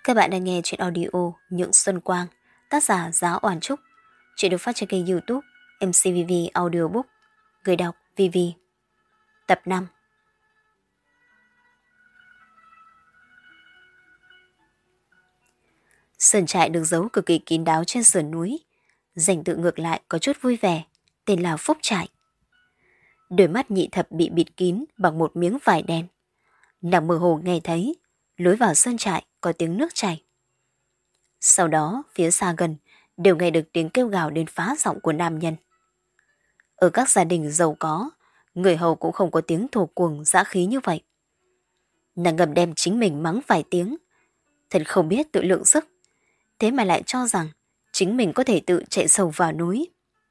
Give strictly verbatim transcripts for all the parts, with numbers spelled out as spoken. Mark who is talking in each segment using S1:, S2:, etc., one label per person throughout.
S1: Các bạn đang nghe chuyện audio Nhượng Xuân Quang, tác giả Giá Oản Trúc. Chuyện được phát trên kênh YouTube em xê vê vê Audiobook. Người đọc vê vê. Tập năm. Sơn trại được giấu cực kỳ kín đáo trên sườn núi. Danh tự ngược lại có chút vui vẻ, tên là Phúc Trại. Đôi mắt Nhị Thập bị bịt kín bằng một miếng vải đen. Nàng mơ hồ nghe thấy lối vào sơn trại có tiếng nước chảy. Sau đó phía xa gần đều nghe được tiếng kêu gào đến phá giọng của nam nhân. Ở các gia đình giàu có, người hầu cũng không có tiếng thổ cuồng dã khí như vậy. Nàng ngầm đem chính mình mắng vài tiếng, thật không biết tự lượng sức, thế mà lại cho rằng chính mình có thể tự chạy sâu vào núi.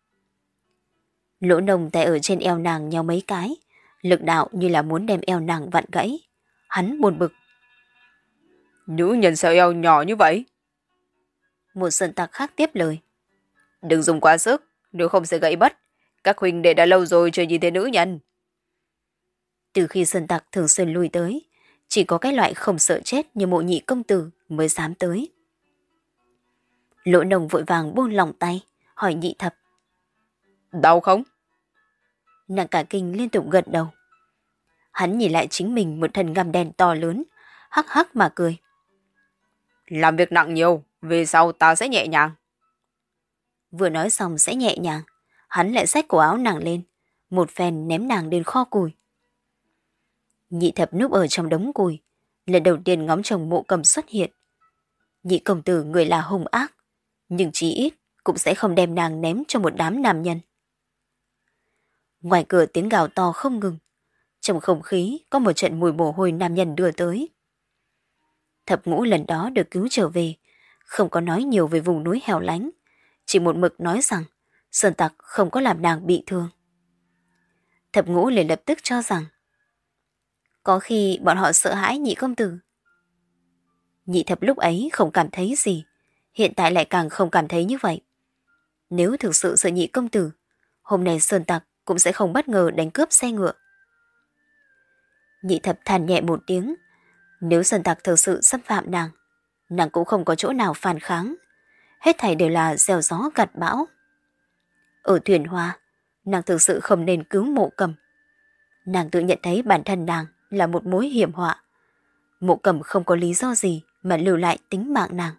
S1: Lỗ nồng tay ở trên eo nàng nhéo mấy cái, lực đạo như là muốn đem eo nàng vặn gãy. Hắn buồn bực.
S2: Nữ nhân sao eo nhỏ như vậy?
S1: Một sơn tặc khác tiếp lời.
S2: Đừng dùng quá sức, nếu không sẽ gãy mất. Các huynh đệ đã lâu rồi chưa nhìn thấy nữ nhân.
S1: Từ khi sơn tặc thường xuyên lui tới, chỉ có cái loại không sợ chết như Mộ Nhị công tử mới dám tới. Lỗ nồng vội vàng buông lỏng tay, hỏi Nhị Thập.
S2: Đau không?
S1: Nàng cả kinh liên tục gật đầu. Hắn nhìn lại chính mình một thân ngăm đen to lớn, hắc hắc mà cười.
S2: Làm việc nặng nhiều, về sau ta sẽ nhẹ nhàng.
S1: Vừa nói xong sẽ nhẹ nhàng, hắn lại xách cổ áo nàng lên, một phen ném nàng lên kho củi. Nhị Thập núp ở trong đống củi, lần đầu tiên ngóng chồng Mộ Cầm xuất hiện. Nhị công tử người là hung ác, nhưng chí ít cũng sẽ không đem nàng ném cho một đám nam nhân. Ngoài cửa tiếng gào to không ngừng, trong không khí có một trận mùi mồ hôi nam nhân đưa tới. Thập Ngũ lần đó được cứu trở về, không có nói nhiều về vùng núi hẻo lánh, chỉ một mực nói rằng sơn tặc không có làm nàng bị thương. Thập Ngũ liền lập tức cho rằng có khi bọn họ sợ hãi Nhị công tử. Nhị Thập lúc ấy không cảm thấy gì, hiện tại lại càng không cảm thấy như vậy. Nếu thực sự sợ Nhị công tử, hôm nay sơn tặc cũng sẽ không bất ngờ đánh cướp xe ngựa. Nhị Thập than nhẹ một tiếng, nếu sơn tặc thực sự xâm phạm nàng, nàng cũng không có chỗ nào phản kháng, hết thảy đều là gieo gió gặt bão. Ở thuyền hoa, nàng thực sự không nên cứu Mộ Cầm. Nàng tự nhận thấy bản thân nàng là một mối hiểm họa. Mộ Cầm không có lý do gì mà lưu lại tính mạng nàng.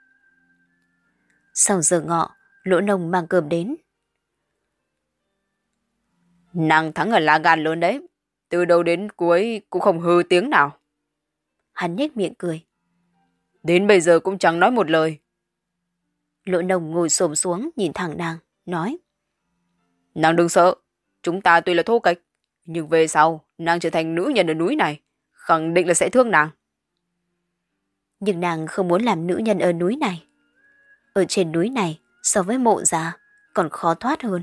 S1: Sau giờ ngọ, Lỗ nông mang cơm đến.
S2: Nàng thắng ở lá gan lớn đấy, từ đầu đến cuối cũng không hư tiếng nào.
S1: Hắn nhếch miệng cười.
S2: Đến bây giờ cũng chẳng nói một lời.
S1: Lỗ nông ngồi xổm xuống nhìn thẳng nàng, nói.
S2: Nàng đừng sợ, chúng ta tuy là thô kệch, nhưng về sau nàng trở thành nữ nhân ở núi này, khẳng định là sẽ thương nàng.
S1: Nhưng nàng không muốn làm nữ nhân ở núi này. Ở trên núi này so với Mộ gia còn khó thoát hơn.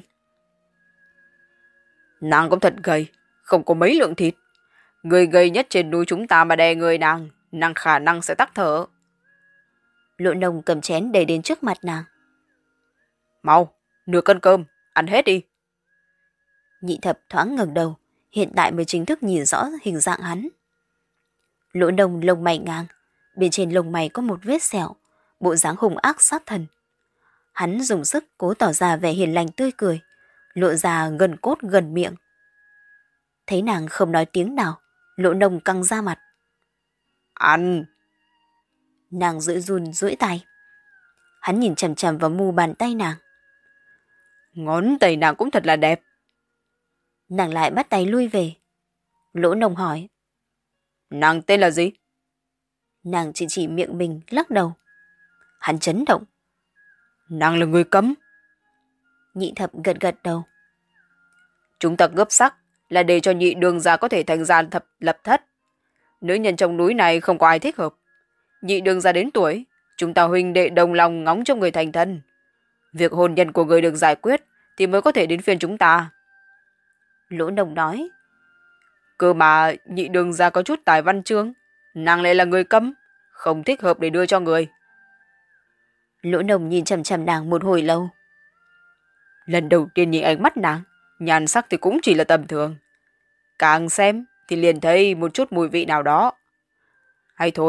S2: Nàng cũng thật gầy, không có mấy lượng thịt. Người gầy nhất trên núi chúng ta mà đè người nàng, nàng khả năng sẽ tắc thở.
S1: Lỗ nông cầm chén đầy đến trước mặt nàng.
S2: Mau, nửa cân cơm, ăn hết đi.
S1: Nhị Thập thoáng ngẩng đầu, hiện tại mới chính thức nhìn rõ hình dạng hắn. Lỗ nông lông mày ngang, bên trên lông mày có một vết sẹo, bộ dáng hung ác sát thần. Hắn dùng sức cố tỏ ra vẻ hiền lành tươi cười, lộ ra gần cốt gần miệng. Thấy nàng không nói tiếng nào, Lỗ nông căng ra mặt.
S2: Ăn!
S1: Nàng duỗi run duỗi tay. Hắn nhìn chằm chằm vào mu bàn tay nàng.
S2: Ngón tay nàng cũng thật là đẹp.
S1: Nàng lại bắt tay lui về. Lỗ nông hỏi.
S2: Nàng tên là gì?
S1: Nàng chỉ chỉ miệng mình lắc đầu. Hắn chấn động.
S2: Nàng là người cấm.
S1: Nhị Thập gật gật đầu.
S2: Chúng ta gấp sắc là để cho nhị đường gia có thể thành gia thập lập thất. Nữ nhân trong núi này không có ai thích hợp. Nhị đường gia đến tuổi, chúng ta huynh đệ đồng lòng ngóng trong người thành thân. Việc hôn nhân của người được giải quyết thì mới có thể đến phiên chúng ta.
S1: Lỗ nông nói.
S2: Cơ mà nhị đường gia có chút tài văn chương, nàng lại là người cấm, không thích hợp để đưa cho người.
S1: Lỗ nông nhìn chằm chằm nàng một hồi lâu.
S2: Lần đầu tiên nhìn ánh mắt nàng, nhan sắc thì cũng chỉ là tầm thường. Càng xem thì liền thấy một chút mùi vị nào đó. Hay thôi,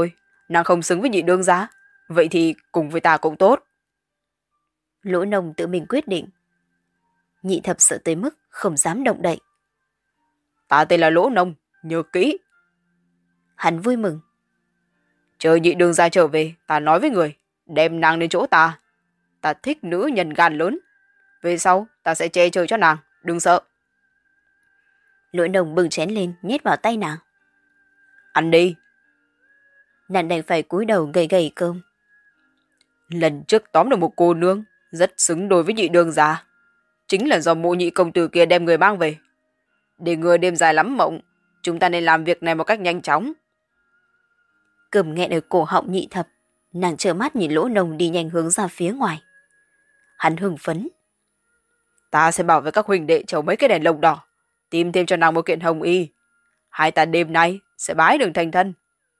S2: nàng không xứng với nhị đương gia, vậy thì cùng với ta cũng tốt.
S1: Lỗ Nông tự mình quyết định. Nhị thập sợ tới mức không dám động đậy.
S2: Ta tên là Lỗ Nông, nhớ kỹ.
S1: Hắn vui mừng.
S2: Chờ nhị đương gia trở về, ta nói với người, đem nàng đến chỗ ta. Ta thích nữ nhân gan lớn. Về sau, ta sẽ che chở cho nàng, đừng sợ.
S1: Lỗ Nông bưng chén lên, nhét vào tay nàng.
S2: Ăn đi.
S1: Nàng đành phải cúi đầu gầy gầy cơm.
S2: Lần trước tóm được một cô nương, rất xứng đôi với nhị đương gia. Chính là do mộ nhị công tử kia đem người mang về. Để người đêm dài lắm mộng, chúng ta nên làm việc này một cách nhanh chóng.
S1: Cơm nghẹn ở cổ họng nhị thập, nàng trợn mắt nhìn Lỗ Nông đi nhanh hướng ra phía ngoài. Hắn hưng phấn.
S2: Ta sẽ bảo với các huynh đệ chầu mấy cái đèn lồng đỏ, tìm thêm cho nàng một kiện hồng y. Hai ta đêm nay sẽ bái đường thành thân.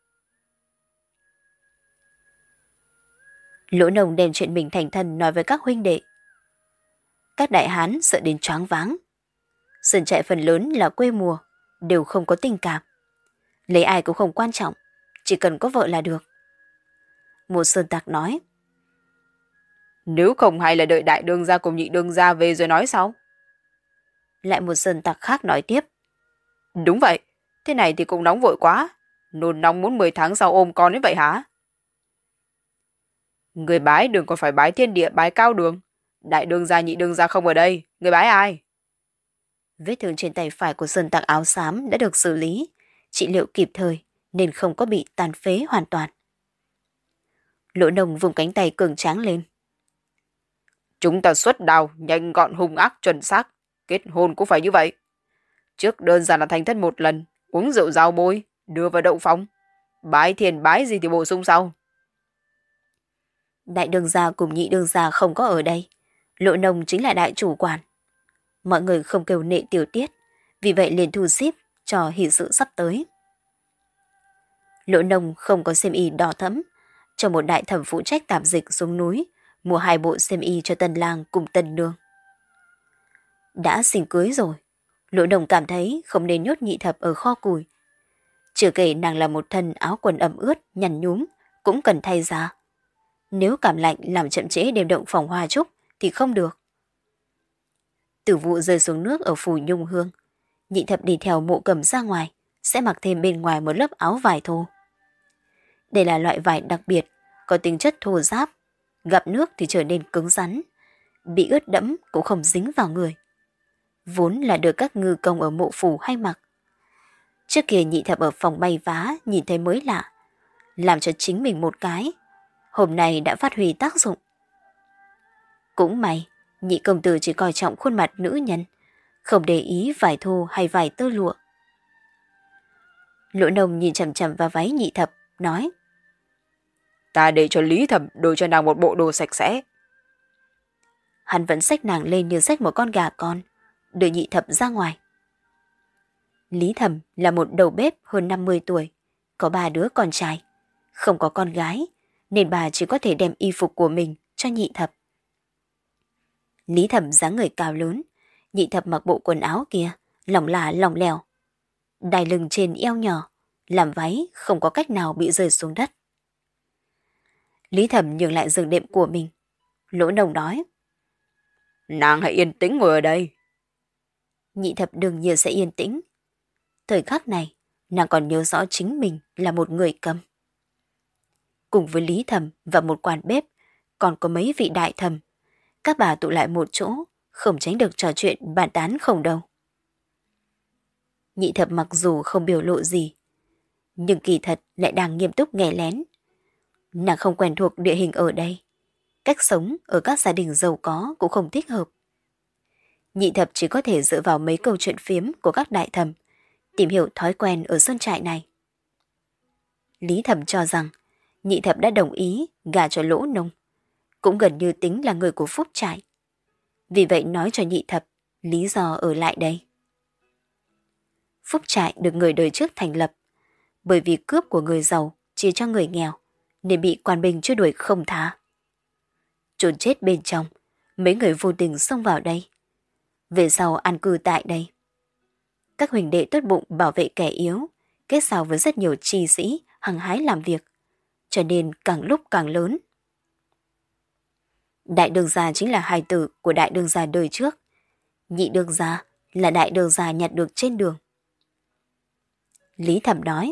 S1: Lỗ Nông đem chuyện mình thành thân nói với các huynh đệ. Các đại hán sợ đến choáng váng. Sơn trại phần lớn là quê mùa, đều không có tình cảm. Lấy ai cũng không quan trọng, chỉ cần có vợ là được. Một sơn tặc nói.
S2: Nếu không hay là đợi đại đương gia cùng nhị đương gia về rồi nói sau.
S1: Lại một sơn tặc khác nói tiếp.
S2: Đúng vậy, thế này thì cũng nóng vội quá. Nôn nóng muốn mười tháng sau ôm con đến vậy hả? Người bái đường còn phải bái thiên địa, bái cao đường. Đại đương gia nhị đương gia không ở đây, người bái ai?
S1: Vết thương trên tay phải của sơn tặc áo xám đã được xử lý, trị liệu kịp thời nên không có bị tàn phế hoàn toàn. Lỗ Nông vùng cánh tay cường tráng lên.
S2: Chúng ta xuất đào, nhanh gọn hung ác chuẩn xác, kết hôn cũng phải như vậy. Trước đơn giản là thành thân một lần, uống rượu giao bôi, đưa vào đậu phong. Bái thiền bái gì thì bổ sung sau.
S1: Đại đương gia cùng nhị đương gia không có ở đây. Lỗ Nông chính là đại chủ quản. Mọi người không kêu nệ tiểu tiết, vì vậy liền thu xếp cho hỷ sự sắp tới. Lỗ Nông không có xiêm y đỏ thẫm, cho một đại thẩm phụ trách tạp dịch xuống núi, mua hai bộ xiêm y cho tân lang cùng tân nương. Đã sinh cưới rồi, Lỗ Nông cảm thấy không nên nhốt nhị thập ở kho củi. Chưa kể nàng là một thân áo quần ẩm ướt, nhằn nhúm, cũng cần thay ra. Nếu cảm lạnh làm chậm trễ đêm động phòng hoa trúc thì không được. Tử vụ rơi xuống nước ở phủ Nhung Hương. Nhị thập đi theo Mộ Cầm ra ngoài, sẽ mặc thêm bên ngoài một lớp áo vải thô. Đây là loại vải đặc biệt, có tính chất thô ráp, gặp nước thì trở nên cứng rắn, bị ướt đẫm cũng không dính vào người. Vốn là được các ngư công ở mộ phủ hay mặc. Trước kia nhị thập ở phòng may vá nhìn thấy mới lạ, làm cho chính mình một cái, hôm nay đã phát huy tác dụng. Cũng may, nhị công tử chỉ coi trọng khuôn mặt nữ nhân, không để ý vải thô hay vải tơ lụa. Lỗ Nông nhìn chằm chằm vào váy nhị thập, nói.
S2: Ta để cho Lý Thẩm đổi cho nàng một bộ đồ sạch sẽ.
S1: Hắn vẫn xách nàng lên như xách một con gà con, đưa nhị thập ra ngoài. Lý Thẩm là một đầu bếp hơn năm mươi tuổi, có ba đứa con trai, không có con gái, nên bà chỉ có thể đem y phục của mình cho nhị thập. Lý Thẩm dáng người cao lớn, nhị thập mặc bộ quần áo kia, lỏng lả lỏng lẻo. Đai lưng trên eo nhỏ, làm váy không có cách nào bị rơi xuống đất. Lý Thẩm nhường lại giường đệm của mình. Lỗ Nông nói.
S2: Nàng hãy yên tĩnh ngồi ở đây.
S1: Nhị thập đương nhiên sẽ yên tĩnh. Thời khắc này, nàng còn nhớ rõ chính mình là một người cầm. Cùng với Lý Thẩm và một quan bếp, còn có mấy vị đại thẩm. Các bà tụ lại một chỗ, không tránh được trò chuyện bàn tán không đâu. Nhị thập mặc dù không biểu lộ gì, nhưng kỳ thật lại đang nghiêm túc nghe lén. Nàng không quen thuộc địa hình ở đây. Cách sống ở các gia đình giàu có cũng không thích hợp. Nhị thập chỉ có thể dựa vào mấy câu chuyện phiếm của các đại thẩm, tìm hiểu thói quen ở sơn trại này. Lý Thẩm cho rằng nhị thập đã đồng ý gả cho Lỗ Nông, cũng gần như tính là người của Phúc trại. Vì vậy nói cho nhị thập lý do ở lại đây. Phúc trại được người đời trước thành lập, bởi vì cướp của người giàu chia cho người nghèo, nên bị quan binh truy đuổi không tha. Trốn chết bên trong, mấy người vô tình xông vào đây. Về sau an cư tại đây. Các huỳnh đệ tốt bụng bảo vệ kẻ yếu, kết giao với rất nhiều chi sĩ hăng hái làm việc, cho nên càng lúc càng lớn. Đại đường gia chính là hài tử của đại đường gia đời trước. Nhị đường gia là đại đường gia nhặt được trên đường. Lý Thẩm nói,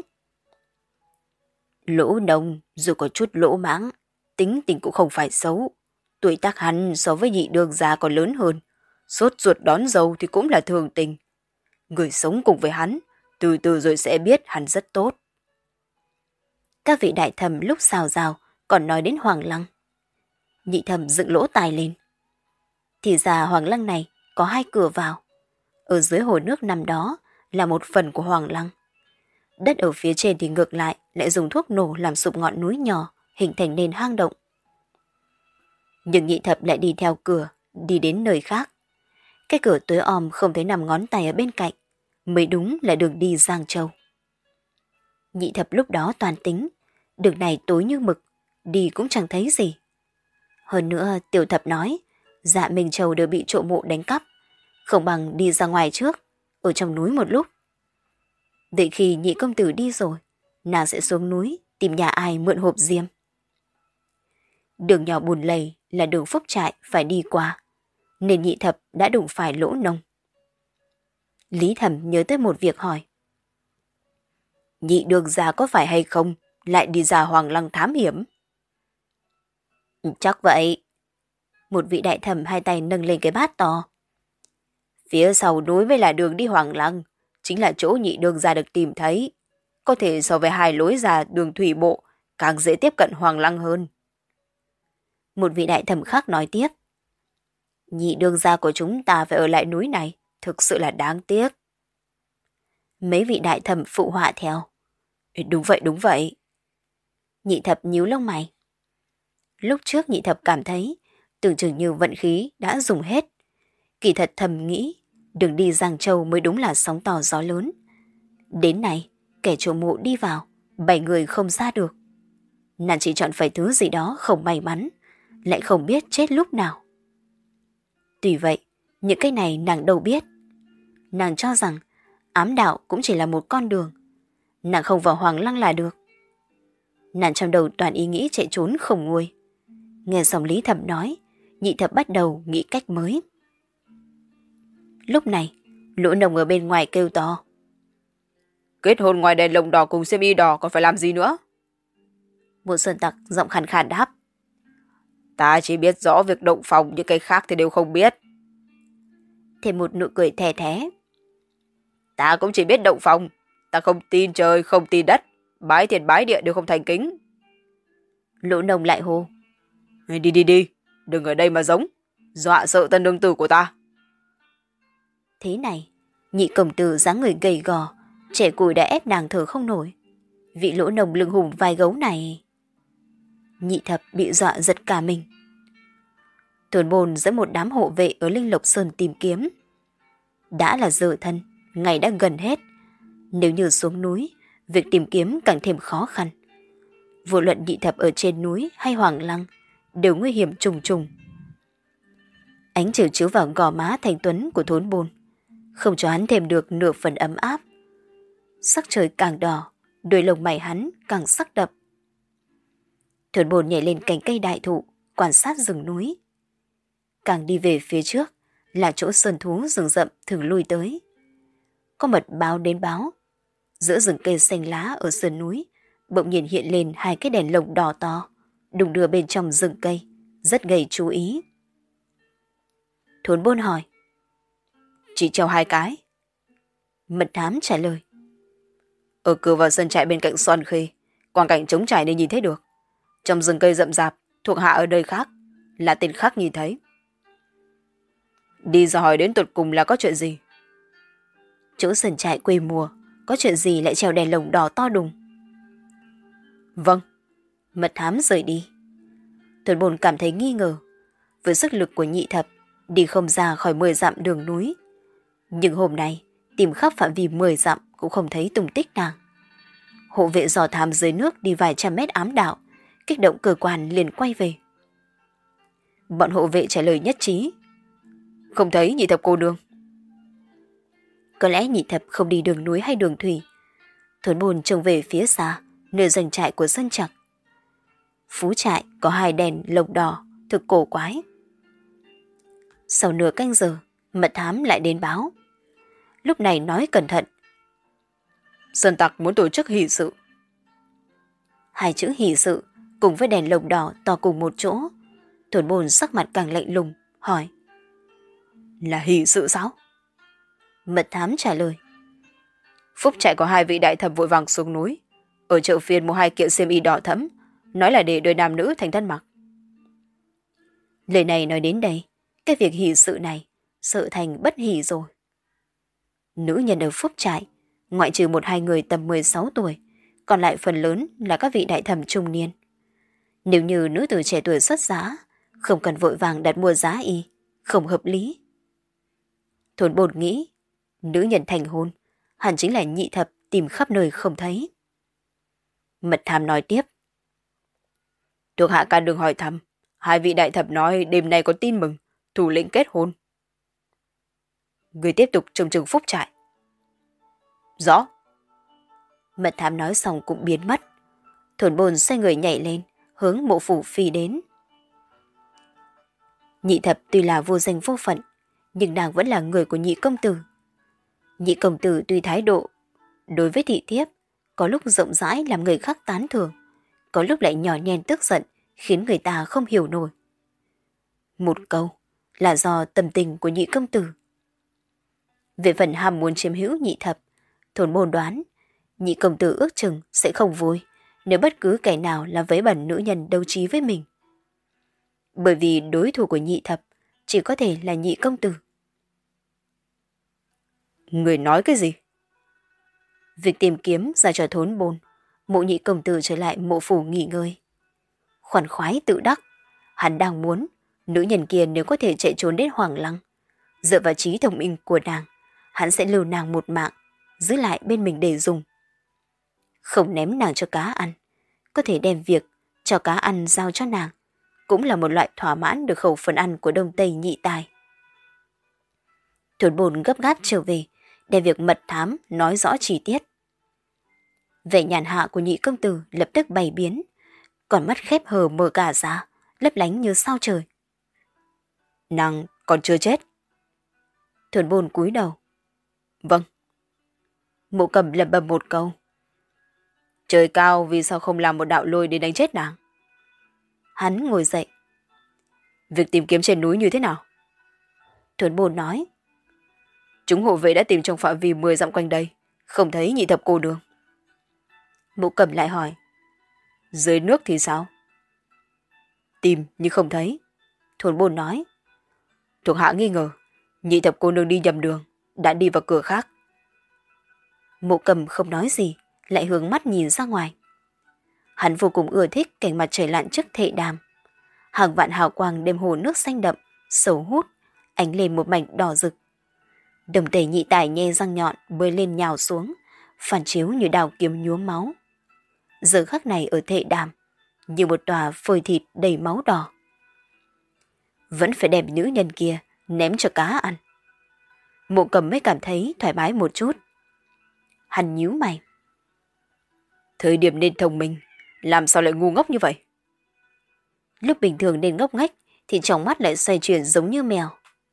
S1: Lỗ Nông dù có chút lỗ mãng, tính tình cũng không phải xấu. Tuổi tác hắn so với nhị đường gia còn lớn hơn. Sốt ruột đón dâu thì cũng là thường tình. Người sống cùng với hắn, từ từ rồi sẽ biết hắn rất tốt. Các vị đại thẩm lúc xào rào còn nói đến Hoàng Lăng. Nhị thẩm dựng lỗ tai lên. Thì ra Hoàng Lăng này có hai cửa vào. Ở dưới hồ nước nằm đó là một phần của Hoàng Lăng. Đất ở phía trên thì ngược lại lại dùng thuốc nổ làm sụp ngọn núi nhỏ, hình thành nền hang động. Nhưng nhị thập lại đi theo cửa, đi đến nơi khác. Cái cửa tối om không thấy nằm ngón tay ở bên cạnh, mới đúng là đường đi Giang Châu. Nhị thập lúc đó toàn tính, đường này tối như mực, đi cũng chẳng thấy gì. Hơn nữa tiểu thập nói, Dạ Minh Châu đều bị trộm mộ đánh cắp, không bằng đi ra ngoài trước, ở trong núi một lúc. Đợi khi nhị công tử đi rồi, nàng sẽ xuống núi tìm nhà ai mượn hộp diêm. Đường nhỏ bùn lầy là đường phúc trại phải đi qua, nên nhị thập đã đụng phải Lỗ Nông. Lý Thẩm nhớ tới một việc hỏi, nhị đường gia có phải hay không lại đi ra Hoàng Lăng thám hiểm? Chắc vậy. Một vị đại thẩm hai tay nâng lên cái bát to. Phía sau núi mới là đường đi Hoàng Lăng, chính là chỗ nhị đường gia được tìm thấy. Có thể so với hai lối ra đường thủy bộ, càng dễ tiếp cận Hoàng Lăng hơn. Một vị đại thẩm khác nói tiếp, nhị đường gia của chúng ta phải ở lại núi này, thực sự là đáng tiếc. Mấy vị đại thẩm phụ họa theo. Đúng vậy, đúng vậy. Nhị thập nhíu lông mày. Lúc trước nhị thập cảm thấy, tưởng chừng như vận khí đã dùng hết. Kỳ thật thầm nghĩ, đường đi Giang Châu mới đúng là sóng to gió lớn. Đến nay, kẻ trộm mộ đi vào, bảy người không ra được. Nàng chỉ chọn phải thứ gì đó không may mắn, lại không biết chết lúc nào. Tuy vậy, những cái này nàng đâu biết. Nàng cho rằng ám đạo cũng chỉ là một con đường. Nàng không vào Hoàng Lăng là được. Nàng trong đầu toàn ý nghĩ chạy trốn không nguôi. Nghe xong Lý Thẩm nói, nhị thập bắt đầu nghĩ cách mới. Lúc này, Lỗ Nông ở bên ngoài kêu to.
S2: Kết hôn ngoài đèn lồng đỏ cùng xiêm y đỏ còn phải làm gì nữa?
S1: Một sơn tặc giọng khàn khàn đáp.
S2: Ta chỉ biết rõ việc động phòng, những cái khác thì đều không biết.
S1: Thêm một nụ cười thè thé.
S2: Ta cũng chỉ biết động phòng. Ta không tin trời, không tin đất. Bái thiền bái địa đều không thành kính.
S1: Lỗ Nông lại hô.
S2: Đi đi đi, đừng ở đây mà giống. Dọa sợ tân nương tử của ta.
S1: Thế này, nhị công tử dáng người gầy gò, trẻ cùi đã ép nàng thở không nổi. Vị Lỗ Nông lưng hùm vai gấu này. Nhị thập bị dọa giật cả mình. Tuần Bồn dẫn một đám hộ vệ ở Linh Lộc Sơn tìm kiếm. Đã là giờ thân, ngày đã gần hết. Nếu như xuống núi, việc tìm kiếm càng thêm khó khăn. Vô luận nhị thập ở trên núi hay Hoàng Lăng, đều nguy hiểm trùng trùng. Ánh chiều chiếu vào gò má thanh tuấn của Thốn Bồn, không cho hắn thêm được nửa phần ấm áp. Sắc trời càng đỏ, đôi lông mày hắn càng sắc đậm. Thốn Bồn nhảy lên cành cây đại thụ, quan sát rừng núi. Càng đi về phía trước là chỗ sơn thú rừng rậm thường lui tới. Có mật báo đến báo. Giữa rừng cây xanh lá ở sườn núi, bỗng nhiên hiện lên hai cái đèn lồng đỏ to, đùng đưa bên trong rừng cây, rất gây chú ý. Thốn Bồn hỏi.
S2: Chỉ treo hai cái.
S1: Mật thám trả lời.
S2: Ở cửa vào sân trại bên cạnh Xoan Khê, quang cảnh trống trải nên nhìn thấy được. Trong rừng cây rậm rạp, thuộc hạ ở nơi khác, là tên khác nhìn thấy. Đi ra hỏi đến tụt cùng là có chuyện gì?
S1: Chỗ sân trại quê mùa, có chuyện gì lại treo đèn lồng đỏ to đùng?
S2: Vâng.
S1: Mật thám rời đi. Tuần Bồn cảm thấy nghi ngờ. Với sức lực của nhị thập, đi không ra khỏi mười dặm đường núi. Nhưng hôm nay, tìm khắp phạm vi mười dặm cũng không thấy tung tích nàng. Hộ vệ dò thám dưới nước đi vài trăm mét ám đạo, kích động cơ quan liền quay về. Bọn hộ vệ trả lời nhất trí.
S2: Không thấy nhị thập cô nương.
S1: Có lẽ nhị thập không đi đường núi hay đường thủy. Thốn Bồn trông về phía xa, nơi doanh trại của Sơn Trặc. Phú trại có hai đèn lồng đỏ, thực cổ quái. Sau nửa canh giờ, mật thám lại đến báo. Lúc này nói cẩn thận.
S2: Sơn tặc muốn tổ chức hỷ sự.
S1: Hai chữ hỷ sự cùng với đèn lồng đỏ to cùng một chỗ. Thuần Bồn sắc mặt càng lạnh lùng, hỏi.
S2: Là hỷ sự sao?
S1: Mật thám trả lời.
S2: Phúc trại có hai vị đại thẩm vội vàng xuống núi. Ở chợ phiên mua hai kiện xiêm y đỏ thẫm, nói là để đôi nam nữ thành thân mặc.
S1: Lời này nói đến đây, cái việc hỷ sự này sợ thành bất hỷ rồi. Nữ nhân ở Phúc trại, ngoại trừ một hai người tầm mười sáu tuổi, còn lại phần lớn là các vị đại thẩm trung niên. Nếu như nữ tử trẻ tuổi xuất giá, không cần vội vàng đặt mua giá y, không hợp lý. Thuần Bồn nghĩ, nữ nhân thành hôn, hẳn chính là nhị thập tìm khắp nơi không thấy. Mật thám nói tiếp.
S2: Thuộc hạ ca đường hỏi thăm, hai vị đại thẩm nói đêm nay có tin mừng, thủ lĩnh kết hôn. Người tiếp tục trông chừng Phúc trại. Rõ.
S1: Mật thám nói xong cũng biến mất. Thuần Bồn xoay người nhảy lên, hướng mộ phủ phi đến. Nhị thập tuy là vô danh vô phận, nhưng nàng vẫn là người của nhị công tử. Nhị công tử tuy thái độ đối với thị thiếp có lúc rộng rãi làm người khác tán thưởng, có lúc lại nhỏ nhen tức giận khiến người ta không hiểu nổi. Một câu là do tâm tình của nhị công tử. Về phần ham muốn chiếm hữu nhị thập, Thuần Bồn đoán nhị công tử ước chừng sẽ không vui nếu bất cứ kẻ nào là vấy bẩn nữ nhân đấu trí với mình. Bởi vì đối thủ của nhị thập chỉ có thể là nhị công tử.
S2: Người nói cái gì?
S1: Việc tìm kiếm ra cho Thốn Bồn, mộ nhị công tử trở lại mộ phủ nghỉ ngơi. Khoản khoái tự đắc, hắn đang muốn nữ nhân kia nếu có thể chạy trốn đến Hoàng Lăng, dựa vào trí thông minh của nàng, hắn sẽ lưu nàng một mạng, giữ lại bên mình để dùng. Không ném nàng cho cá ăn, có thể đem việc cho cá ăn giao cho nàng, cũng là một loại thỏa mãn được khẩu phần ăn của Đông Tây nhị tài. Thuần Bồn gấp gáp trở về, đem việc mật thám nói rõ chi tiết. Vẻ nhàn hạ của nhị công tử lập tức bày biến, còn mắt khép hờ mở cả ra, lấp lánh như sao trời.
S2: Nàng còn chưa chết.
S1: Thuần Bồn cúi đầu.
S2: Vâng.
S1: Mộ Cầm lẩm bẩm một câu.
S2: Trời cao, vì sao không làm một đạo lôi để đánh chết nàng?
S1: Hắn ngồi dậy.
S2: Việc tìm kiếm trên núi như thế nào?
S1: Thuần Bồn nói.
S2: Chúng hộ vệ đã tìm trong phạm vi mười dặm quanh đây, không thấy nhị thập cô nương.
S1: Mộ Cầm lại hỏi.
S2: Dưới nước thì sao? Tìm nhưng không thấy.
S1: Thuần Bồn nói.
S2: Thuộc hạ nghi ngờ, nhị thập cô nương đi nhầm đường, đã đi vào cửa khác.
S1: Mộ Cầm không nói gì, lại hướng mắt nhìn ra ngoài. Hắn vô cùng ưa thích cảnh mặt trời lặn trước thệ đàm. Hàng vạn hào quang đêm hồ nước xanh đậm, sầu hút, ánh lên một mảnh đỏ rực. Đồng tề nhị tài nhe răng nhọn bơi lên nhào xuống, phản chiếu như đào kiếm nhuốm máu. Giờ khắc này ở thệ đàm, như một tòa phơi thịt đầy máu đỏ. Vẫn phải đem nữ nhân kia ném cho cá ăn. Mộ Cầm mới cảm thấy thoải mái một chút. Hắn nhíu mày.
S2: Thời điểm nên thông minh, làm sao lại ngu ngốc như vậy?
S1: Lúc bình thường nên ngốc nghếch thì trong mắt lại xoay chuyển giống như mèo.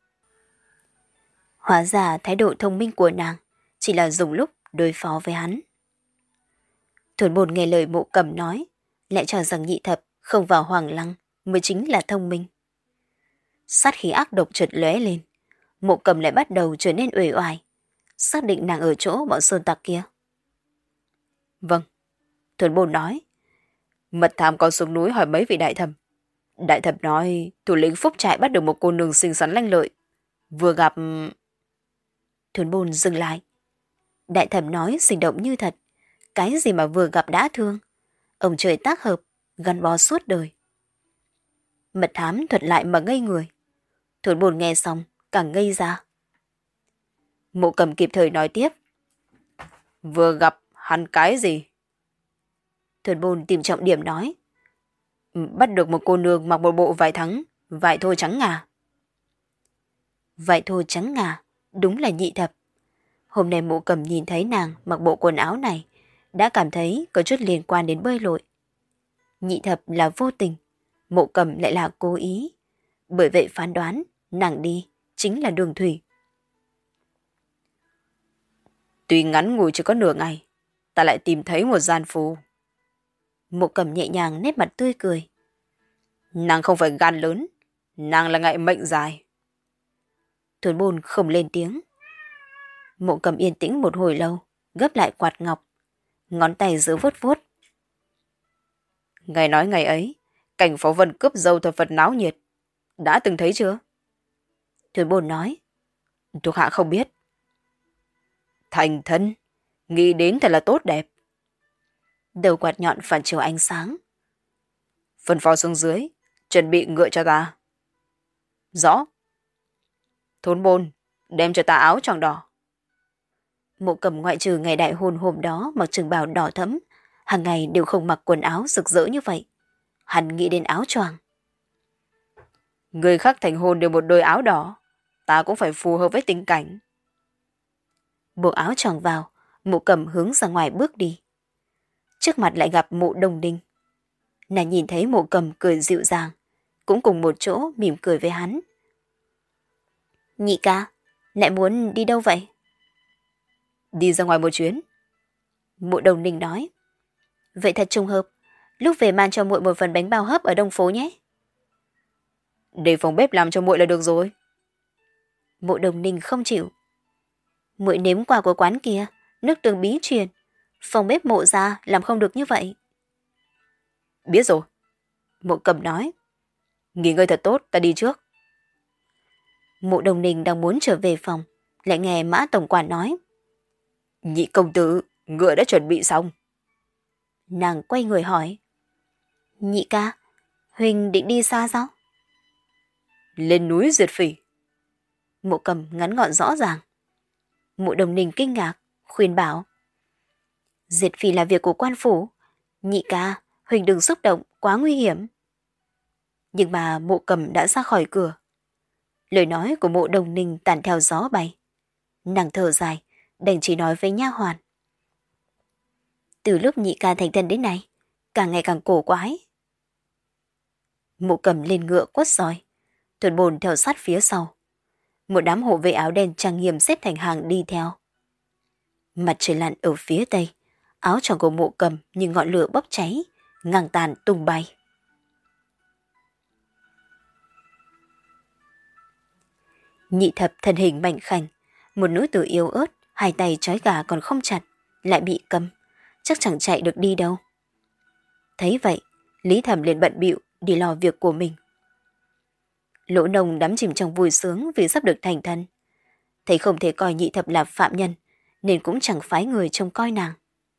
S1: Hóa ra thái độ thông minh của nàng chỉ là dùng lúc đối phó với hắn. Thuần Bồn nghe lời Mộ Cầm nói, lại cho rằng nhị thập không vào Hoàng Lăng mới chính là thông minh. Sát khí ác độc chợt lóe lên, Mộ Cầm lại bắt đầu trở nên uể oải, xác định nàng ở chỗ bọn sơn tặc kia.
S2: Vâng, Thuần Bồn nói. Mật thám có xuống núi hỏi mấy vị đại thẩm. Đại thẩm nói thủ lĩnh Phúc trại bắt được một cô nương xinh xắn lanh lợi. Vừa gặp...
S1: Thuần Bồn dừng lại. Đại thẩm nói sinh động như thật. Cái gì mà vừa gặp đã thương. Ông trời tác hợp, gắn bó suốt đời. Mật thám thuật lại mà ngây người. Thuần Bồn nghe xong, càng ngây ra. Mộ Cầm kịp thời nói tiếp.
S2: Vừa gặp hắn cái gì?
S1: Thuần Bồn tìm trọng điểm nói.
S2: Bắt được một cô nương mặc một bộ vải thắng, vải thô trắng ngà.
S1: Vải thô trắng ngà, đúng là nhị thập. Hôm nay Mộ Cầm nhìn thấy nàng mặc bộ quần áo này, đã cảm thấy có chút liên quan đến bơi lội. Nhị thập là vô tình, Mộ Cầm lại là cố ý. Bởi vậy phán đoán, nàng đi chính là đường thủy.
S2: Tuy ngắn ngủi chỉ có nửa ngày, ta lại tìm thấy một gian phù.
S1: Mộ Cầm nhẹ nhàng nét mặt tươi cười.
S2: Nàng không phải gan lớn, nàng là ngại mệnh dài.
S1: Thuần Bồn không lên tiếng. Mộ Cầm yên tĩnh một hồi lâu, gấp lại quạt ngọc, ngón tay giữ vuốt vuốt.
S2: Ngày nói ngày ấy, cảnh phó vân cướp dâu thật Phật náo nhiệt. Đã từng thấy chưa?
S1: Thuần Bồn nói.
S2: Thuộc hạ không biết. Thành thân, nghĩ đến thật là tốt đẹp.
S1: Đầu quạt nhọn phản chiếu ánh sáng.
S2: Phân phó xuống dưới, chuẩn bị ngựa cho ta. Rõ. Thốn Bồn, đem cho ta áo choàng đỏ.
S1: Mộ Cầm ngoại trừ ngày đại hôn hôm đó mặc trường bào đỏ thẫm, hàng ngày đều không mặc quần áo rực rỡ như vậy. Hắn nghĩ đến áo choàng.
S2: Người khác thành hôn đều một đôi áo đỏ, ta cũng phải phù hợp với tình cảnh.
S1: Buộc áo choàng vào, Mộ Cầm hướng ra ngoài bước đi. Trước mặt lại gặp Mộ Đông Đinh. Nàng nhìn thấy Mộ Cầm cười dịu dàng, cũng cùng một chỗ mỉm cười với hắn. Nhị ca, lại muốn đi đâu vậy?
S2: Đi ra ngoài một chuyến.
S1: Mộ Đông Đinh nói. Vậy thật trùng hợp, lúc về mang cho muội một phần bánh bao hấp ở Đông Phố nhé.
S2: Để phòng bếp làm cho muội là được rồi.
S1: Mộ Đông Ninh không chịu. Muội nếm qua của quán kia, nước tương bí truyền, phòng bếp Mộ gia làm không được như vậy.
S2: Biết rồi. Mộ Cầm nói. Nghỉ ngơi thật tốt, ta đi trước.
S1: Mộ Đông Ninh đang muốn trở về phòng, lại nghe Mã tổng quản nói.
S2: Nhị công tử, ngựa đã chuẩn bị xong.
S1: Nàng quay người hỏi. Nhị ca, Huỳnh định đi xa sao?
S2: Lên núi diệt phỉ.
S1: Mộ Cầm ngắn gọn rõ ràng. Mộ Đông Ninh kinh ngạc, khuyên bảo. Diệt phỉ là việc của quan phủ. Nhị ca, Huỳnh đừng xúc động, quá nguy hiểm. Nhưng mà Mộ Cầm đã ra khỏi cửa. Lời nói của Mộ Đông Ninh tản theo gió bay. Nàng thở dài, đành chỉ nói với nha hoàn. Từ lúc nhị ca thành thân đến nay, càng ngày càng cổ quái. Mộ Cầm lên ngựa quất roi, Thuần Bồn theo sát phía sau. Một đám hộ vệ áo đen trang nghiêm xếp thành hàng đi theo. Mặt trời lặn ở phía tây, áo choàng của Mộ Cầm như ngọn lửa bốc cháy, ngang tàn tung bay. Nhị thập thân hình mảnh khảnh, một nữ tử yếu ớt, hai tay trói gà còn không chặt, lại bị câm, chắc chẳng chạy được đi đâu. Thấy vậy, Lý Thẩm liền bận bịu đi lo việc của mình. Lỗ Nông đắm chìm trong vui sướng vì sắp được thành thân. Thấy không thể coi nhị thập là phạm nhân, nên cũng chẳng phái người trông coi nàng.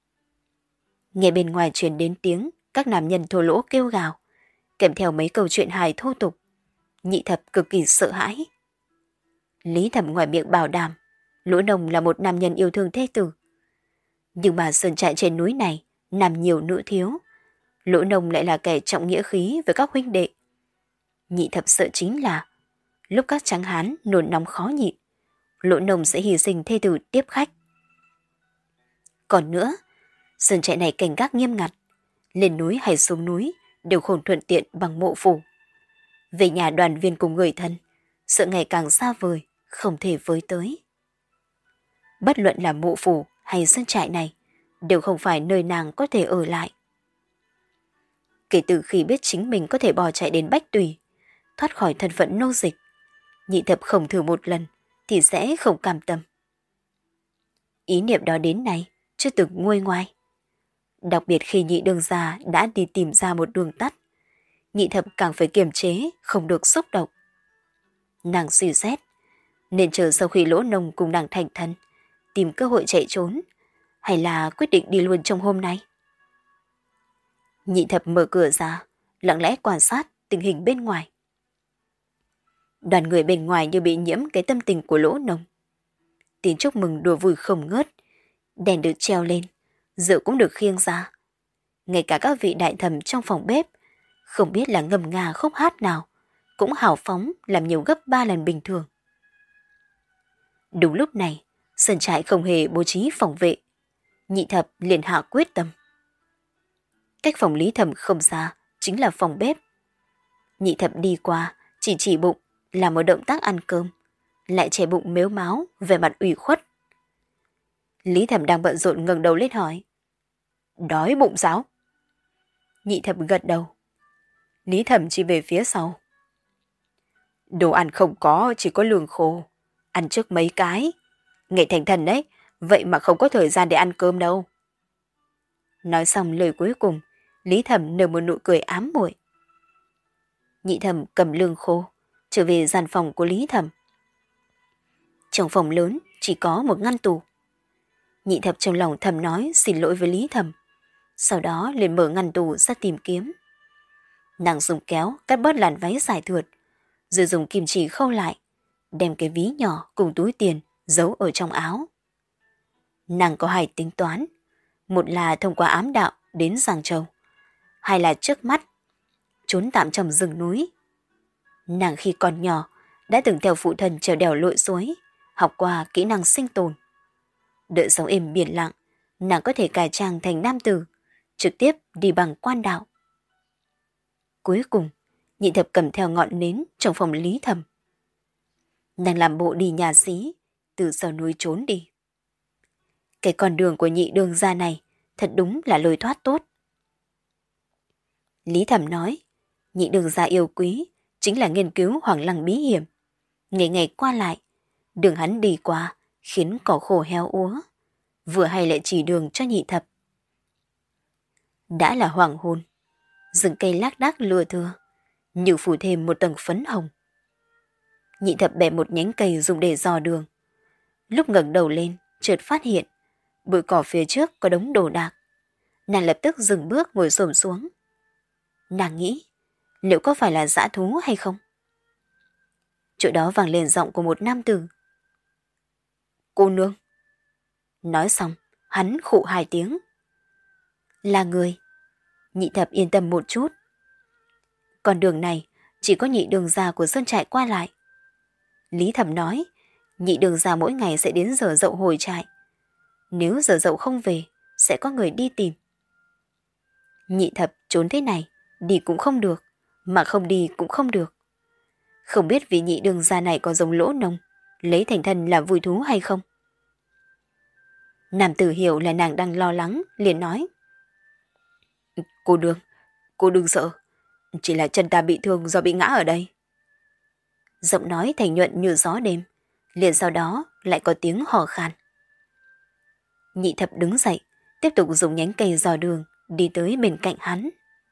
S1: Nghe bên ngoài truyền đến tiếng các nam nhân thô lỗ kêu gào, kèm theo mấy câu chuyện hài thô tục. Nhị thập cực kỳ sợ hãi. Lý Thẩm ngoài miệng bảo đảm, Lỗ Nông là một nam nhân yêu thương thê tử. Nhưng mà sơn trại trên núi này, nam nhiều nữ thiếu. Lỗ Nông lại là kẻ trọng nghĩa khí với các huynh đệ. Nhị thập sợ chính là, lúc các tráng hán nôn nóng khó nhịn, Lỗ Nông sẽ hy sinh thê tử tiếp khách. Còn nữa, sơn trại này cảnh gác nghiêm ngặt, lên núi hay xuống núi đều không thuận tiện bằng mộ phủ. Về nhà đoàn viên cùng người thân, sợ ngày càng xa vời, không thể với tới. Bất luận là mộ phủ hay sơn trại này, đều không phải nơi nàng có thể ở lại. Kể từ khi biết chính mình có thể bỏ chạy đến Bách Tùy, thoát khỏi thân phận nô dịch, nhị thập không thử một lần thì sẽ không cam tâm. Ý niệm đó đến nay chưa từng nguôi ngoai. Đặc biệt khi nhị đường già đã đi tìm ra một đường tắt, nhị thập càng phải kiềm chế, không được xúc động. Nàng suy xét, nên chờ sau khi Lỗ Nông cùng nàng thành thân, tìm cơ hội chạy trốn, hay là quyết định đi luôn trong hôm nay. Nhị thập mở cửa ra, lặng lẽ quan sát tình hình bên ngoài. Đoàn người bên ngoài như bị nhiễm cái tâm tình của Lỗ Nông. Tiếng chúc mừng đùa vui không ngớt, đèn được treo lên, rượu cũng được khiêng ra. Ngay cả các vị đại thẩm trong phòng bếp, không biết là ngâm nga khúc hát nào, cũng hào phóng làm nhiều gấp ba lần bình thường. Đúng lúc này, sơn trại không hề bố trí phòng vệ. Nhị thập liền hạ quyết tâm. Cách phòng Lý Thẩm không xa, chính là phòng bếp. Nhị thập đi qua, chỉ chỉ bụng, làm một động tác ăn cơm, lại che bụng mếu máo, về mặt ủy khuất. Lý Thẩm đang bận rộn ngẩng đầu lên hỏi. Đói bụng sao? Nhị thập gật đầu. Lý Thẩm chỉ về phía sau. Đồ ăn không có, chỉ có lương khô. Ăn trước mấy cái. Nghệ thành thần đấy, vậy mà không có thời gian để ăn cơm đâu. Nói xong lời cuối cùng, Lý Thẩm nở một nụ cười ám muội. Nhị Thẩm cầm lương khô, trở về gian phòng của Lý Thẩm. Trong phòng lớn chỉ có một ngăn tủ. Nhị Thập trong lòng thầm nói xin lỗi với Lý Thẩm, sau đó liền mở ngăn tủ ra tìm kiếm. Nàng dùng kéo cắt bớt làn váy dài thượt, rồi dùng kim chỉ khâu lại, đem cái ví nhỏ cùng túi tiền giấu ở trong áo. Nàng có hai tính toán, một là thông qua ám đạo đến Giang Châu, hai là trước mắt trốn tạm trong rừng núi. Nàng khi còn nhỏ đã từng theo phụ thân trèo đèo lội suối, học qua kỹ năng sinh tồn. Đợi sống êm biển lặng, nàng có thể cải trang thành nam tử, trực tiếp đi bằng quan đạo. Cuối cùng, Nhị Thập cầm theo ngọn nến trong phòng Lý Thẩm. Nàng làm bộ đi nhà xí, từ sau núi trốn đi. Cái con đường của nhị đường ra này thật đúng là lối thoát tốt. Lý Thẩm nói, nhị đường ra yêu quý chính là nghiên cứu hoàng lăng bí hiểm. Ngày ngày qua lại, đường hắn đi qua khiến cỏ khô héo úa, vừa hay lại chỉ đường cho Nhị Thập. Đã là hoàng hôn, rừng cây lác đác lưa thưa, như phủ thêm một tầng phấn hồng. Nhị Thập bẻ một nhánh cây dùng để dò đường. Lúc ngẩng đầu lên, chợt phát hiện bụi cỏ phía trước có đống đồ đạc. Nàng lập tức dừng bước ngồi xổm xuống. Nàng nghĩ, liệu có phải là dã thú hay không? Chỗ đó vang lên giọng của một nam tử. Cô nương. Nói xong, hắn khụ hai tiếng. Là người. Nhị Thập yên tâm một chút. Con đường này chỉ có nhị đường già của sơn trại qua lại. Lý Thẩm nói, nhị đường già mỗi ngày sẽ đến giờ dậu hồi trại. Nếu giờ dậu không về, sẽ có người đi tìm. Nhị Thập trốn thế này, đi cũng không được, mà không đi cũng không được. Không biết vì nhị đường già này có giống Lỗ Nông, lấy thành thân là vui thú hay không? Nam tử hiểu là nàng đang lo lắng, liền nói. Cô đừng, cô đừng sợ, chỉ là chân ta bị thương do bị ngã ở đây. Giọng nói thành nhuận như gió đêm, liền sau đó lại có tiếng hò khan. Nhị Thập đứng dậy, tiếp tục dùng nhánh cây dò đường, đi tới bên cạnh hắn.